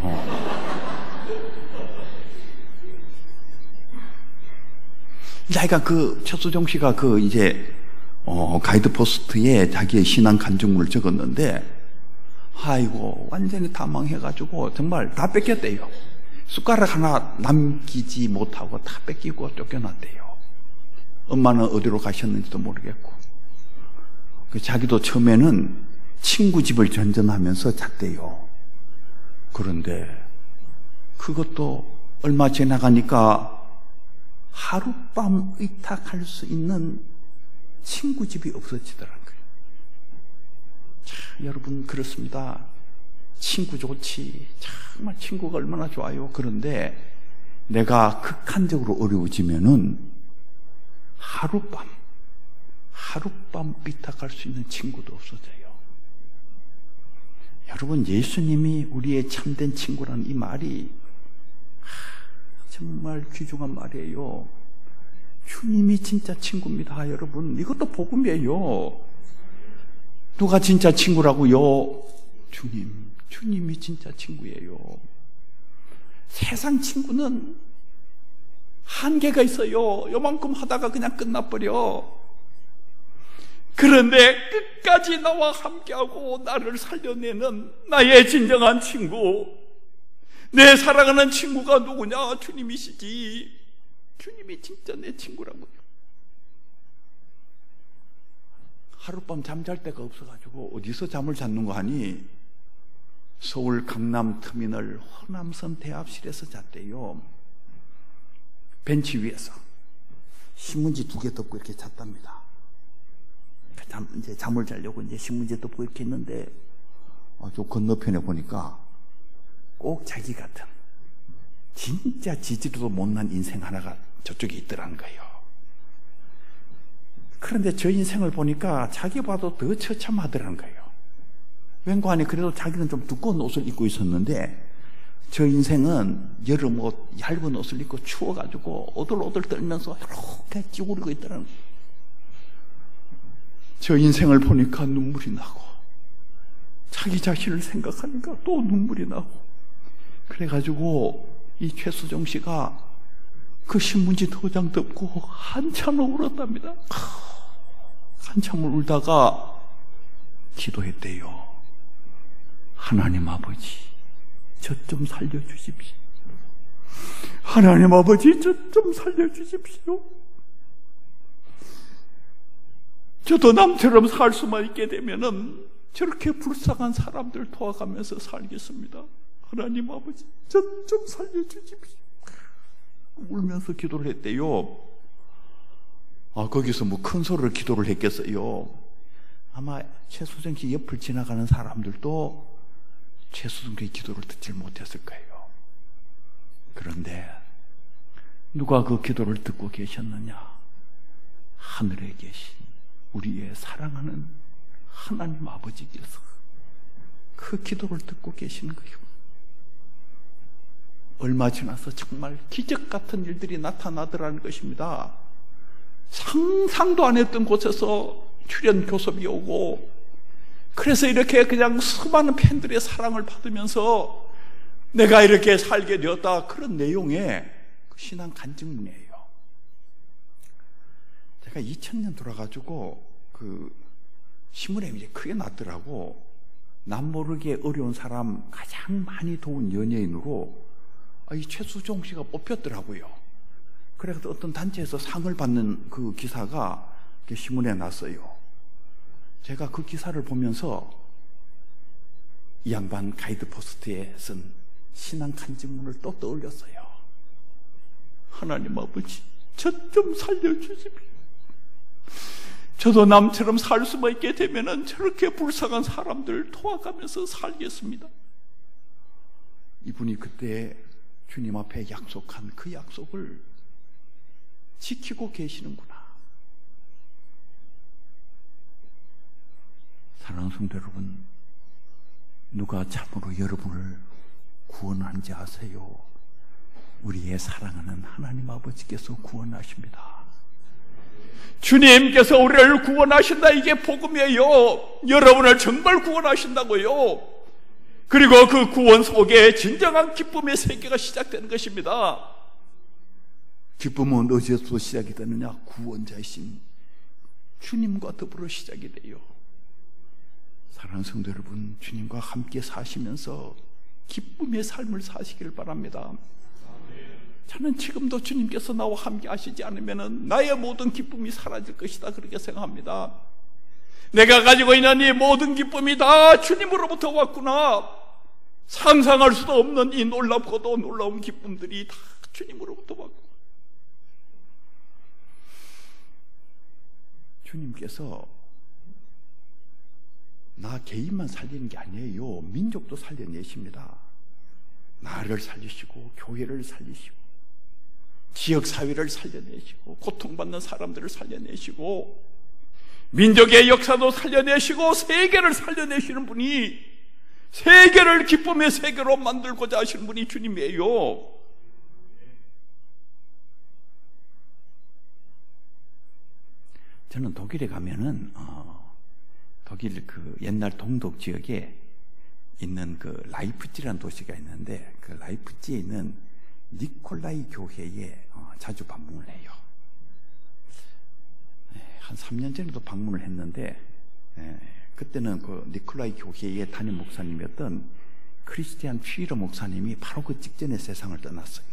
자기가 그 최수종 씨가 그 이제 어 가이드 포스트에 자기의 신앙 간증문을 적었는데 아이고 완전히 다 망해가지고 정말 다 뺏겼대요. 숟가락 하나 남기지 못하고 다 뺏기고 쫓겨났대요. 엄마는 어디로 가셨는지도 모르겠고 자기도 처음에는 친구 집을 전전하면서 잤대요. 그런데 그것도 얼마 지나가니까 하룻밤 의탁할 수 있는 친구 집이 없어지더라고요. 자, 여러분 그렇습니다. 친구 좋지. 정말 친구가 얼마나 좋아요. 그런데 내가 극한적으로 어려워지면은 하룻밤 하룻밤 의탁할 수 있는 친구도 없어져요. 여러분 예수님이 우리의 참된 친구라는 이 말이 정말 귀중한 말이에요. 주님이 진짜 친구입니다. 여러분 이것도 복음이에요. 누가 진짜 친구라고요? 주님. 주님이 진짜 친구예요. 세상 친구는 한계가 있어요. 요만큼 하다가 그냥 끝나버려. 그런데 끝까지 나와 함께하고 나를 살려내는 나의 진정한 친구, 내 사랑하는 친구가 누구냐? 주님이시지. 주님이 진짜 내 친구라고요. 하룻밤 잠잘 데가 없어가지고 어디서 잠을 잤는가 하니 서울 강남 터미널 호남선 대합실에서 잤대요. 벤치 위에서 신문지 두 개 덮고 이렇게 잤답니다. 잠, 이제 잠을 자려고 이제 신문지 덮고 이렇게 했는데 어, 저 건너편에 보니까 꼭 자기 같은 진짜 지지리도 못난 인생 하나가 저쪽에 있더라는 거예요. 그런데 저 인생을 보니까 자기 봐도 더 처참하더라는 거예요. 왠가 하니 그래도 자기는 좀 두꺼운 옷을 입고 있었는데 저 인생은 여름 옷 얇은 옷을 입고 추워가지고 오들오들 떨면서 이렇게 찌우르고 있더라는 거예요. 저 인생을 보니까 눈물이 나고 자기 자신을 생각하니까 또 눈물이 나고 그래가지고 이 최수종 씨가 그 신문지 도장 덮고 한참을 울었답니다. 한참을 울다가 기도했대요. 하나님 아버지, 저 좀 살려주십시오. 하나님 아버지, 저 좀 살려주십시오. 저도 남처럼 살 수만 있게 되면은 저렇게 불쌍한 사람들 도와가면서 살겠습니다. 하나님 아버지, 저 좀 살려주십시오. 울면서 기도를 했대요. 아, 거기서 뭐 큰 소리로 기도를 했겠어요. 아마 최수종 씨 옆을 지나가는 사람들도 최수종 씨의 기도를 듣질 못했을 거예요. 그런데 누가 그 기도를 듣고 계셨느냐? 하늘에 계신 우리의 사랑하는 하나님 아버지께서 그 기도를 듣고 계시는 거예요. 얼마 지나서 정말 기적 같은 일들이 나타나더라는 것입니다. 상상도 안 했던 곳에서 출연 교섭이 오고, 그래서 이렇게 그냥 수많은 팬들의 사랑을 받으면서 내가 이렇게 살게 되었다, 그런 내용의 신앙 간증문이에요. 제가 이천 년 돌아가지고 그 신문에 이제 크게 났더라고. 남 모르게 어려운 사람 가장 많이 도운 연예인으로 이 최수종 씨가 뽑혔더라고요. 그래서 어떤 단체에서 상을 받는 그 기사가 신문에 났어요. 제가 그 기사를 보면서 이 양반 가이드포스트에 쓴 신앙 간증문을 또 떠올렸어요. 하나님 아버지, 저 좀 살려주십시오. 저도 남처럼 살 수만 있게 되면은 저렇게 불쌍한 사람들 도와가면서 살겠습니다. 이분이 그때 주님 앞에 약속한 그 약속을 지키고 계시는구나. 사랑하는 성도 여러분, 누가 참으로 여러분을 구원한지 아세요? 우리의 사랑하는 하나님 아버지께서 구원하십니다. 주님께서 우리를 구원하신다, 이게 복음이에요. 여러분을 정말 구원하신다고요. 그리고 그 구원 속에 진정한 기쁨의 세계가 시작되는 것입니다. 기쁨은 어디서부터 시작이 되느냐? 구원자이신 주님과 더불어 시작이 돼요. 사랑하는 성도 여러분, 주님과 함께 사시면서 기쁨의 삶을 사시길 바랍니다. 저는 지금도 주님께서 나와 함께 하시지 않으면 나의 모든 기쁨이 사라질 것이다, 그렇게 생각합니다. 내가 가지고 있는 이 모든 기쁨이 다 주님으로부터 왔구나. 상상할 수도 없는 이 놀랍고도 놀라운 기쁨들이 다 주님으로부터 왔구나. 주님께서 나 개인만 살리는 게 아니에요. 민족도 살려내십니다. 나를 살리시고 교회를 살리시고 지역사회를 살려내시고 고통받는 사람들을 살려내시고 민족의 역사도 살려내시고 세계를 살려내시는 분이, 세계를 기쁨의 세계로 만들고자 하시는 분이 주님이에요. 저는 독일에 가면은 어, 독일 그 옛날 동독 지역에 있는 그 라이프치라는 도시가 있는데, 그 라이프치에 있는 니콜라이 교회에 어, 자주 방문을 해요. 네, 한 삼 년 전에도 방문을 했는데, 네, 그때는 그 니콜라이 교회의 담임 목사님이었던 크리스티안 퓨이러 목사님이 바로 그 직전에 세상을 떠났어요.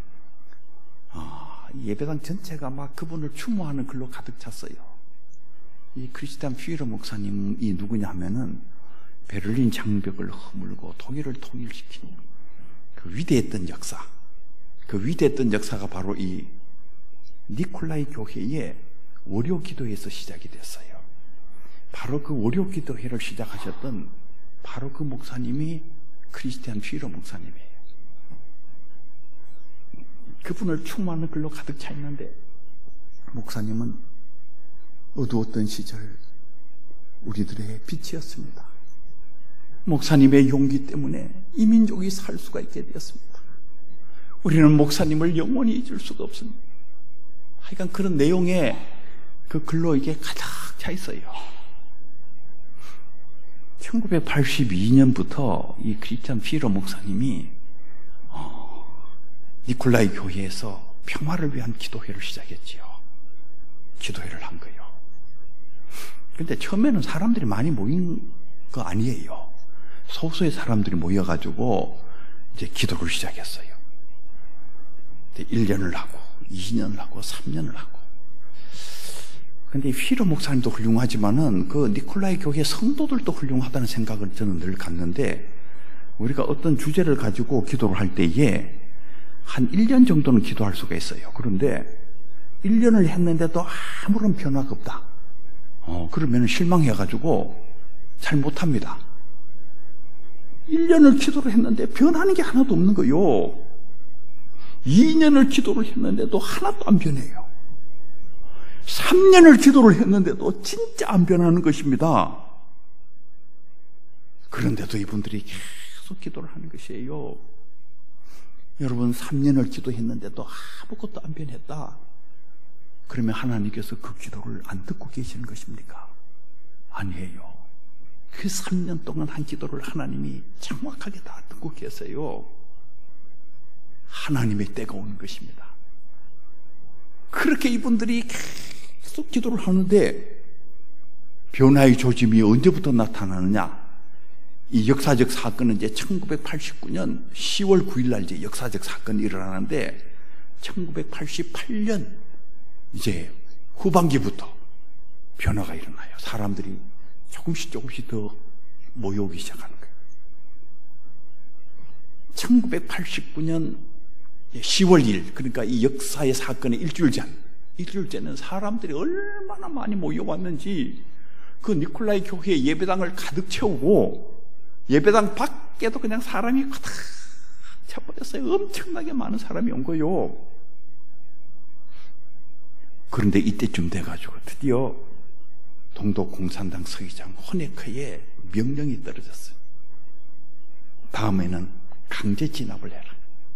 아, 예배당 전체가 막 그분을 추모하는 글로 가득 찼어요. 이 크리스티안 퓨이러 목사님이 누구냐 하면은 베를린 장벽을 허물고 독일을 통일시킨 그 위대했던 역사, 그 위대했던 역사가 바로 이 니콜라이 교회의 월요 기도회에서 시작이 됐어요. 바로 그 월요 기도회를 시작하셨던 바로 그 목사님이 크리스티안 퓨이러 목사님이에요. 그분을 충만한 글로 가득 차 있는데, 목사님은 어두웠던 시절 우리들의 빛이었습니다. 목사님의 용기 때문에 이 민족이 살 수가 있게 되었습니다. 우리는 목사님을 영원히 잊을 수가 없습니다. 하여간 그런 내용의 그 글로 이게 가득 차 있어요. 천구백팔십이 년부터 이 크리스티안 퓨이러 목사님이 어, 니콜라이 교회에서 평화를 위한 기도회를 시작했지요. 기도회를 한 거예요. 근데 처음에는 사람들이 많이 모인 거 아니에요. 소수의 사람들이 모여가지고 이제 기도를 시작했어요. 일 년을 하고, 이 년을 하고, 삼 년을 하고. 근데 퓨이러 목사님도 훌륭하지만은 그 니콜라이 교회 성도들도 훌륭하다는 생각을 저는 늘 갖는데, 우리가 어떤 주제를 가지고 기도를 할 때에 한 일 년 정도는 기도할 수가 있어요. 그런데 일 년을 했는데도 아무런 변화가 없다. 어, 그러면 실망해가지고 잘 못합니다. 일 년을 기도를 했는데 변하는 게 하나도 없는 거예요. 이 년을 기도를 했는데도 하나도 안 변해요. 삼 년을 기도를 했는데도 진짜 안 변하는 것입니다. 그런데도 이분들이 계속 기도를 하는 것이에요. 여러분, 삼 년을 기도했는데도 아무것도 안 변했다. 그러면 하나님께서 그 기도를 안 듣고 계시는 것입니까? 아니에요. 그 삼 년 동안 한 기도를 하나님이 정확하게 다 듣고 계세요. 하나님의 때가 오는 것입니다. 그렇게 이분들이 계속 기도를 하는데 변화의 조짐이 언제부터 나타나느냐? 이 역사적 사건은 이제 천구백팔십구 년 시월 구일 날 이제 역사적 사건이 일어나는데 천구백팔십팔 년 이제 후반기부터 변화가 일어나요. 사람들이 조금씩 조금씩 더 모여오기 시작하는 거예요. 천구백팔십구 년 시월 일, 그러니까 이 역사의 사건의 일주일 전, 일주일 전에는 사람들이 얼마나 많이 모여왔는지 그 니콜라이 교회 예배당을 가득 채우고 예배당 밖에도 그냥 사람이 가득 차버렸어요. 엄청나게 많은 사람이 온 거예요. 그런데 이때쯤 돼가지고 드디어 동독 공산당 서기장 호네커의 명령이 떨어졌어요. 다음에는 강제 진압을 해라.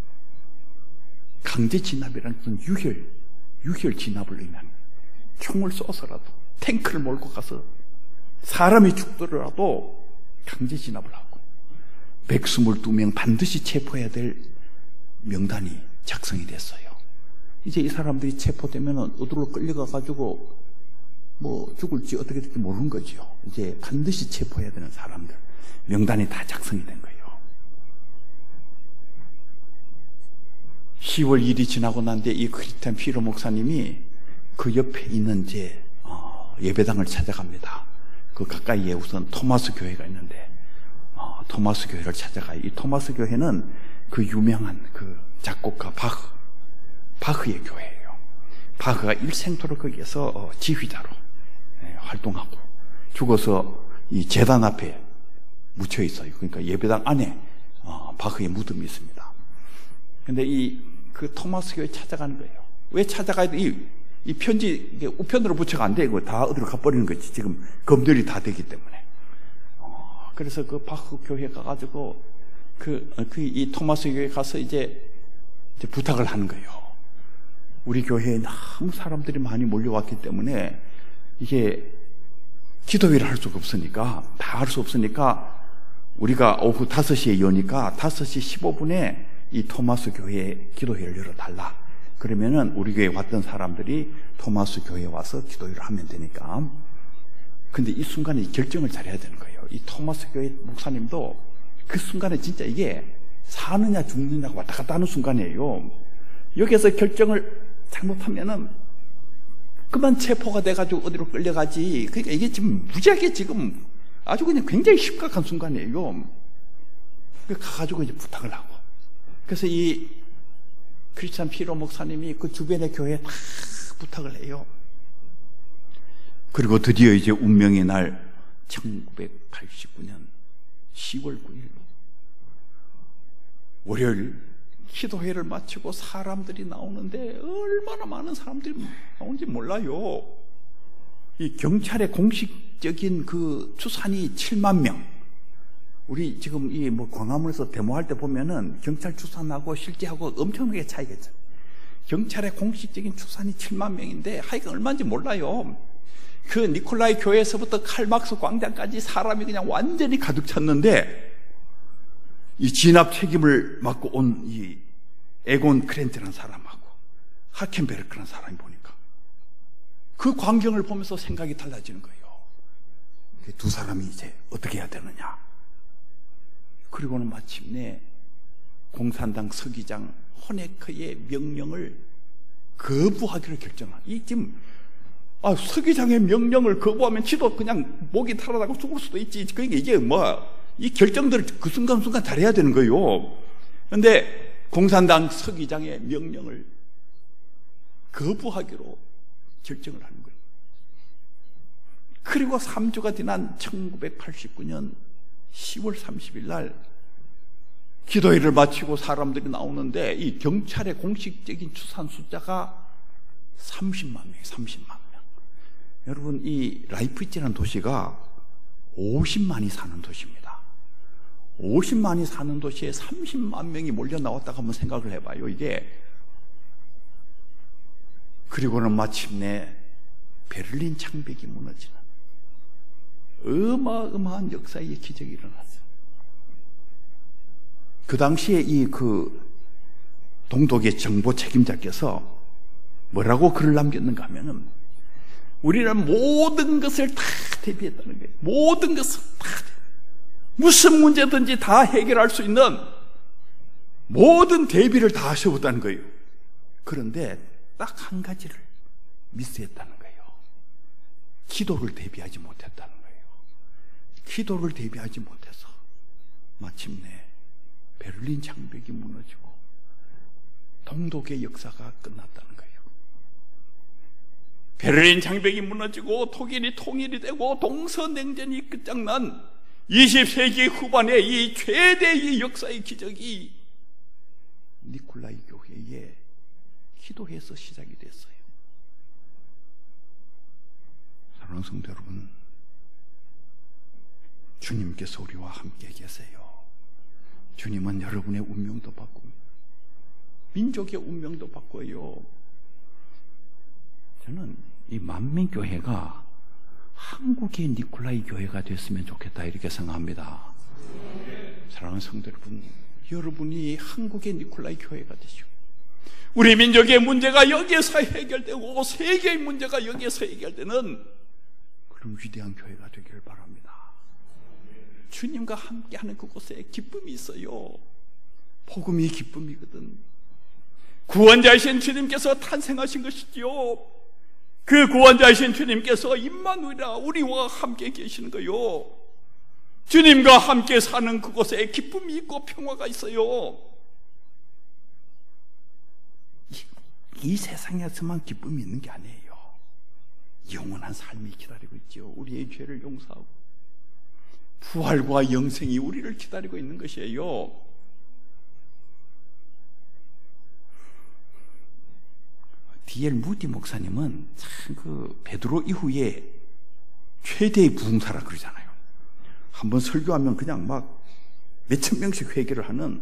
강제 진압이라는 것은 유혈, 유혈 진압을 의미합니다. 총을 쏘서라도 탱크를 몰고 가서 사람이 죽더라도 강제 진압을 하고 백이십이 명 반드시 체포해야 될 명단이 작성이 됐어요. 이제 이 사람들이 체포되면 어디로 끌려가가지고 뭐 죽을지 어떻게 될지 모르는 거죠. 이제 반드시 체포해야 되는 사람들 명단이 다 작성이 된 거예요. 시월 일이 지나고 난 뒤에 이 크리스찬 피로 목사님이 그 옆에 있는 이제 어, 예배당을 찾아갑니다. 그 가까이에 우선 토마스 교회가 있는데 어, 토마스 교회를 찾아가요. 이 토마스 교회는 그 유명한 그 작곡가 바흐, 바흐의 교회예요. 바흐가 일생토록 거기에서 어, 지휘자로 예, 활동하고 죽어서 이 제단 앞에 묻혀 있어요. 그러니까 예배당 안에 어, 바흐의 무덤이 있습니다. 근데 이 그 토마스 교회 찾아가는 거예요. 왜 찾아가야 돼? 이, 이 편지 이게 우편으로 붙여가 안 돼. 이거 다 어디로 가버리는 거지. 지금 검열이 다 되기 때문에. 어, 그래서 그 바흐 교회 가가지고 그, 그 이 토마스 교회 가서 이제, 이제 부탁을 하는 거예요. 우리 교회에 너무 사람들이 많이 몰려왔기 때문에 이게 기도회를 할 수가 없으니까, 다 할 수 없으니까 우리가 오후 다섯 시에 여니까 다섯 시 십오 분에 이 토마스 교회에 기도회를 열어달라. 그러면은 우리 교회에 왔던 사람들이 토마스 교회에 와서 기도회를 하면 되니까. 근데 이 순간에 결정을 잘해야 되는 거예요. 이 토마스 교회 목사님도 그 순간에 진짜 이게 사느냐 죽느냐가 왔다 갔다 하는 순간이에요. 여기에서 결정을 잘못하면은 그만 체포가 돼가지고 어디로 끌려가지. 그러니까 이게 지금 무지하게 지금 아주 그냥 굉장히 심각한 순간이에요. 가가지고 이제 부탁을 하고. 그래서 이 크리스찬 피로 목사님이 그 주변의 교회에 다 부탁을 해요. 그리고 드디어 이제 운명의 날 천구백팔십구 년 시월 구일 월요일 기도회를 마치고 사람들이 나오는데 얼마나 많은 사람들이 나오는지 몰라요. 이 경찰의 공식적인 그 추산이 칠만 명. 우리 지금 이 뭐 광화문에서 데모할 때 보면은 경찰 추산하고 실제하고 엄청나게 차이가 있잖아요. 경찰의 공식적인 추산이 칠만 명인데 하여간 얼마인지 몰라요. 그 니콜라이 교회에서부터 칼막스 광장까지 사람이 그냥 완전히 가득 찼는데 이 진압 책임을 맡고 온 이 에곤 크렌트라는 사람하고 하켄베르크라는 사람이 보니까 그 광경을 보면서 생각이 달라지는 거예요. 두 사람이 이제 어떻게 해야 되느냐. 그리고는 마침내 공산당 서기장 호네커의 명령을 거부하기로 결정한. 이 지금 아, 서기장의 명령을 거부하면 지도 그냥 목이 탈환하고 죽을 수도 있지. 그러니까 이게 뭐 이 결정들을 그 순간순간 잘해야 되는 거예요. 그런데 공산당 서기장의 명령을 거부하기로 결정을 하는 거예요. 그리고 삼 주가 지난 천구백팔십구 년 시월 삼십일 날 기도회를 마치고 사람들이 나오는데 이 경찰의 공식적인 추산 숫자가 삼십만 명이에요. 삼십만 명. 여러분, 이 라이프치라는 도시가 오십만이 사는 도시입니다. 오십만이 사는 도시에 삼십만 명이 몰려 나왔다고 한번 생각을 해봐요. 이게 그리고는 마침내 베를린 장벽이 무너지는 어마어마한 역사의 기적이 일어났어요. 그 당시에 이 그 동독의 정보 책임자께서 뭐라고 글을 남겼는가 하면은 우리는 모든 것을 다 대비했다는 거예요. 모든 것을 다 무슨 문제든지 다 해결할 수 있는 모든 대비를 다 세웠다는 거예요. 그런데 딱 한 가지를 미스했다는 거예요. 기도를 대비하지 못했다는 거예요. 기도를 대비하지 못해서 마침내 베를린 장벽이 무너지고 동독의 역사가 끝났다는 거예요. 베를린 장벽이 무너지고 독일이 통일이 되고 동서냉전이 끝장난 이십 세기 후반의 이 최대의 역사의 기적이 니콜라이 교회에 기도해서 시작이 됐어요. 사랑하는 성도 여러분, 주님께서 우리와 함께 계세요. 주님은 여러분의 운명도 바꾸고 민족의 운명도 바꿔요. 저는 이 만민교회가 한국의 니콜라이 교회가 됐으면 좋겠다 이렇게 생각합니다. 사랑하는 성도 여러분, 여러분이 한국의 니콜라이 교회가 되시오. 우리 민족의 문제가 여기에서 해결되고 세계의 문제가 여기에서 해결되는 그런 위대한 교회가 되기를 바랍니다. 주님과 함께하는 그곳에 기쁨이 있어요. 복음이 기쁨이거든. 구원자이신 주님께서 탄생하신 것이지요. 그 구원자이신 주님께서 임마누엘아 우리와 함께 계시는 거요. 주님과 함께 사는 그곳에 기쁨이 있고 평화가 있어요. 이, 이 세상에서만 기쁨이 있는 게 아니에요. 영원한 삶이 기다리고 있죠. 우리의 죄를 용서하고 부활과 영생이 우리를 기다리고 있는 것이에요. 디엘 무디 목사님은 참 그 베드로 이후에 최대의 부흥사라 그러잖아요. 한번 설교하면 그냥 막 몇천 명씩 회개를 하는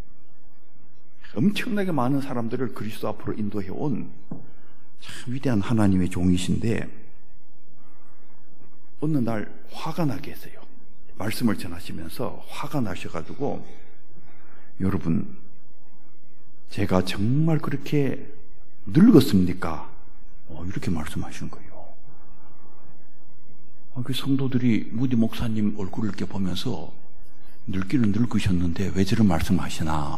엄청나게 많은 사람들을 그리스도 앞으로 인도해온 참 위대한 하나님의 종이신데 어느 날 화가 나 계세요. 말씀을 전하시면서 화가 나셔가지고 여러분 제가 정말 그렇게 늙었습니까? 어, 이렇게 말씀하시는 거예요. 어, 그 성도들이 무디 목사님 얼굴을 이렇게 보면서 늙기는 늙으셨는데 왜 저런 말씀하시나?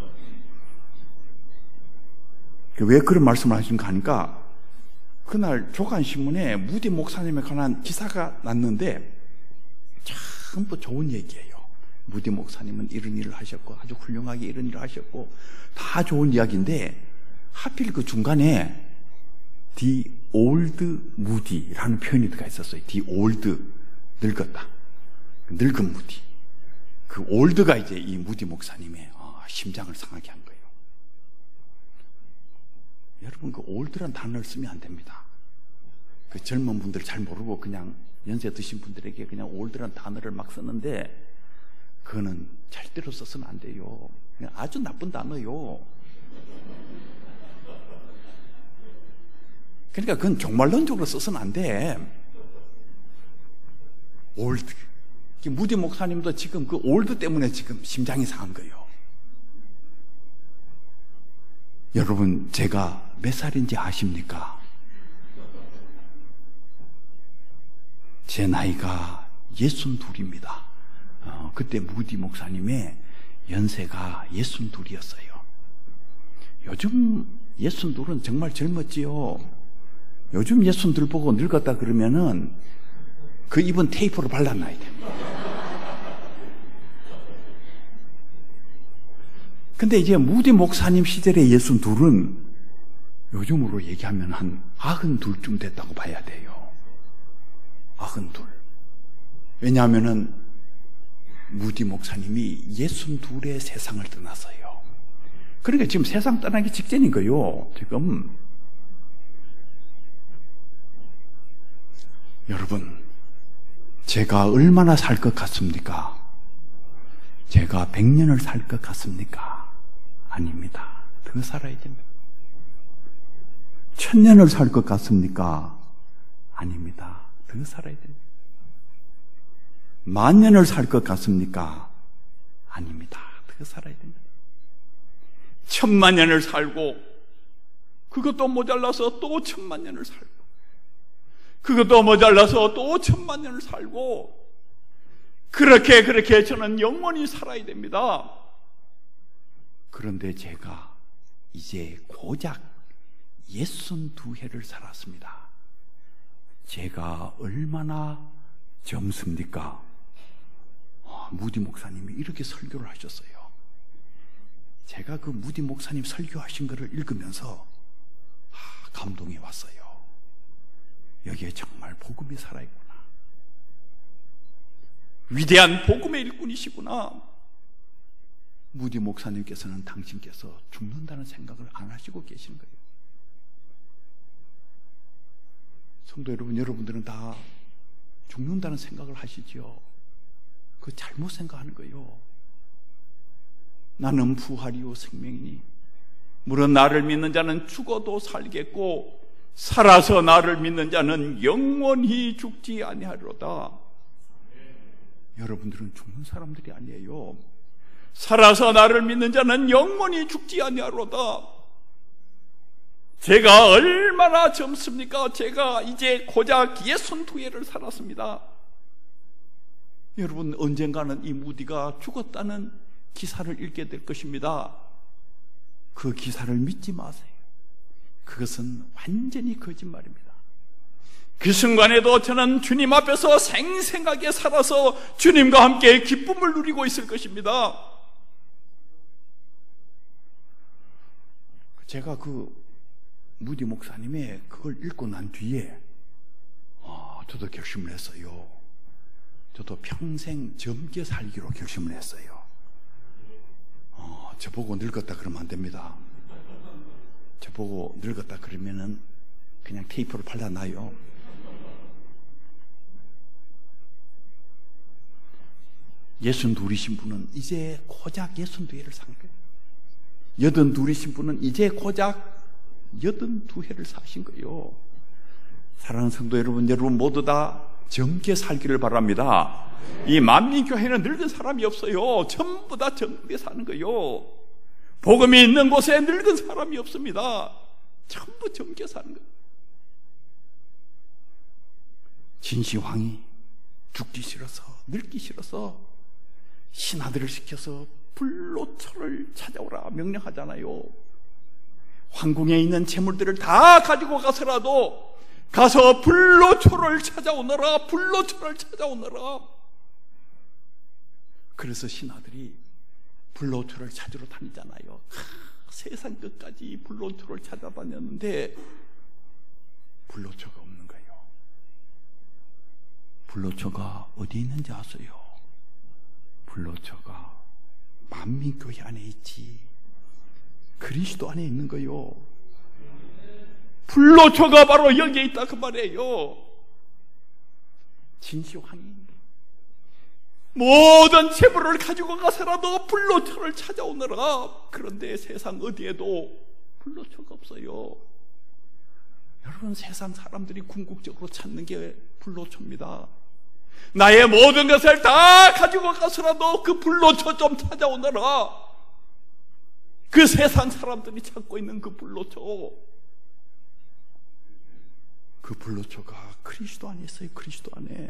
왜 그런 말씀을 하시는가 하니까 그날 조간신문에 무디 목사님에 관한 기사가 났는데 전부 좋은 얘기예요. 무디 목사님은 이런 일을 하셨고 아주 훌륭하게 이런 일을 하셨고 다 좋은 이야기인데 하필 그 중간에 The Old Moody라는 표현이 들어가 있었어요. The Old, 늙었다. 늙은 무디. 그 올드가 이제 이 무디 목사님의 어, 심장을 상하게 한 거예요. 여러분 그 올드란 단어를 쓰면 안 됩니다. 그 젊은 분들 잘 모르고 그냥 연세 드신 분들에게 그냥 올드란 단어를 막 쓰는데 그거는 절대로 써서는 안 돼요. 그냥 아주 나쁜 단어요. 그러니까 그건 종말론적으로 써서는 안 돼. 올드. 무디 목사님도 지금 그 올드 때문에 지금 심장이 상한 거예요. 여러분 제가 몇 살인지 아십니까? 제 나이가 예순둘입니다. 어, 그때 무디 목사님의 연세가 예순둘이었어요. 요즘 예순둘은 정말 젊었지요. 요즘 예순둘 보고 늙었다 그러면은 그 입은 테이프로 발라놔야 돼. 근데 이제 무디 목사님 시절의 예순둘은 요즘으로 얘기하면 한 아흔둘쯤 됐다고 봐야 돼요. 아흔둘. 왜냐하면은 무디 목사님이 예순둘에 세상을 떠났어요. 그러니까 지금 세상 떠나기 직전인 거예요. 지금. 여러분, 제가 얼마나 살 것 같습니까? 제가 백 년을 살 것 같습니까? 아닙니다. 더 살아야 됩니다. 천년을 살 것 같습니까? 아닙니다. 더 살아야 됩니다. 만년을 살 것 같습니까? 아닙니다. 더 살아야 됩니다. 천만 년을 살고 그것도 모자라서 또 천만 년을 살고 그것도 모자라서 또 천만 년을 살고 그렇게 그렇게 저는 영원히 살아야 됩니다. 그런데 제가 이제 고작 예순두 해를 살았습니다. 제가 얼마나 젊습니까? 아, 무디 목사님이 이렇게 설교를 하셨어요. 제가 그 무디 목사님 설교하신 것을 읽으면서 아, 감동이 왔어요. 여기에 정말 복음이 살아있구나. 위대한 복음의 일꾼이시구나. 무디 목사님께서는 당신께서 죽는다는 생각을 안 하시고 계시는 거예요. 성도 여러분, 여러분들은 다 죽는다는 생각을 하시죠. 그거 잘못 생각하는 거예요. 나는 부활이요 생명이니 물론 나를 믿는 자는 죽어도 살겠고 살아서 나를 믿는 자는 영원히 죽지 아니하리로다. 여러분들은 죽는 사람들이 아니에요. 살아서 나를 믿는 자는 영원히 죽지 아니하리로다. 제가 얼마나 젊습니까? 제가 이제 고작 예순두 해를 살았습니다. 여러분, 언젠가는 이 무디가 죽었다는 기사를 읽게 될 것입니다. 그 기사를 믿지 마세요. 그것은 완전히 거짓말입니다. 그 순간에도 저는 주님 앞에서 생생하게 살아서 주님과 함께 기쁨을 누리고 있을 것입니다. 제가 그 무디 목사님의 그걸 읽고 난 뒤에 어, 저도 결심을 했어요. 저도 평생 젊게 살기로 결심을 했어요. 어, 저보고 늙었다 그러면 안 됩니다. 저보고 늙었다 그러면은 그냥 테이프로 발라놔요. 예순둘이신 분은 이제 고작 예순두 해를 산 거예요. 여든둘이신 분은 이제 고작 여든두 해를 사신 거예요. 사랑하는 성도 여러분, 여러분 모두 다 젊게 살기를 바랍니다. 이 만민교회는 늙은 사람이 없어요. 전부 다 젊게 사는 거예요. 복음이 있는 곳에 늙은 사람이 없습니다. 전부 젊게 사는 거예요. 진시황이 죽기 싫어서, 늙기 싫어서 신하들을 시켜서 불로초를 찾아오라 명령하잖아요. 황궁에 있는 재물들을 다 가지고 가서라도 가서 불로초를 찾아오너라, 불로초를 찾아오너라. 그래서 신하들이 불로초를 찾으러 다니잖아요. 하, 세상 끝까지 불로초를 찾아다녔는데 불로초가 없는 거예요. 불로초가 어디 있는지 아세요? 불로초가 만민교회 안에 있지, 그리스도 안에 있는 거요. 불로초가 바로 여기에 있다 그 말이에요. 진시황이 모든 재물을 가지고 가서라도 불로초를 찾아오느라. 그런데 세상 어디에도 불로초가 없어요. 여러분, 세상 사람들이 궁극적으로 찾는 게 불로초입니다. 나의 모든 것을 다 가지고 가서라도 그 불로초 좀 찾아오느라. 그 세상 사람들이 찾고 있는 그 불로초, 그 불로초가 그리스도 안에 있어요. 그리스도 안에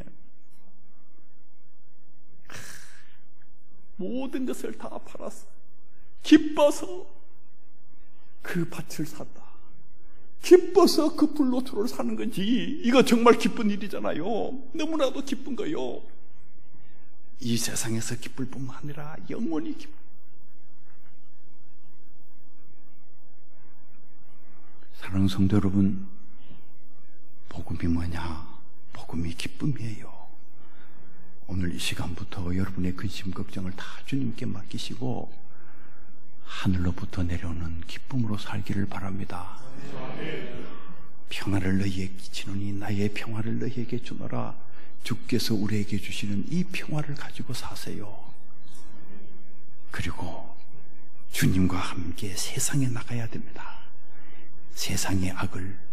모든 것을 다 팔았어. 기뻐서 그 밭을 샀다. 기뻐서 그 불로초를 사는 거지. 이거 정말 기쁜 일이잖아요. 너무나도 기쁜 거요. 이 세상에서 기쁠 뿐만 아니라 영원히 기쁜. 사랑하는 성도 여러분, 복음이 뭐냐? 복음이 기쁨이에요. 오늘 이 시간부터 여러분의 근심 걱정을 다 주님께 맡기시고 하늘로부터 내려오는 기쁨으로 살기를 바랍니다. 평화를 너희에게 끼치노니 나의 평화를 너희에게 주노라. 주께서 우리에게 주시는 이 평화를 가지고 사세요. 그리고 주님과 함께 세상에 나가야 됩니다. 세상의 악을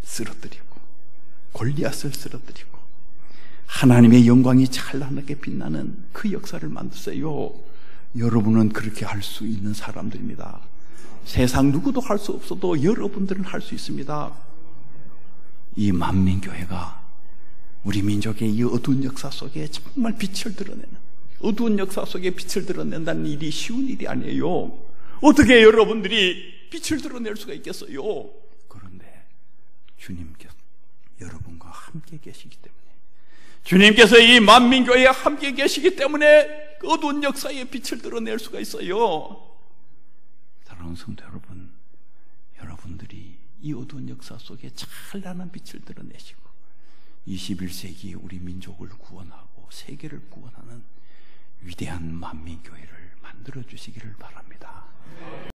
쓰러뜨리고 골리앗을 쓰러뜨리고 하나님의 영광이 찬란하게 빛나는 그 역사를 만드세요. 여러분은 그렇게 할 수 있는 사람들입니다. 세상 누구도 할 수 없어도 여러분들은 할 수 있습니다. 이 만민교회가 우리 민족의 이 어두운 역사 속에 정말 빛을 드러내는, 어두운 역사 속에 빛을 드러낸다는 일이 쉬운 일이 아니에요. 어떻게 여러분들이 빛을 드러낼 수가 있겠어요? 그런데 주님께서 여러분과 함께 계시기 때문에, 주님께서 이 만민교회에 함께 계시기 때문에 그 어두운 역사에 빛을 드러낼 수가 있어요. 사랑하는 성도 여러분, 여러분들이 이 어두운 역사 속에 찬란한 빛을 드러내시고 이십일 세기에 우리 민족을 구원하고 세계를 구원하는 위대한 만민교회를 만들어 주시기를 바랍니다.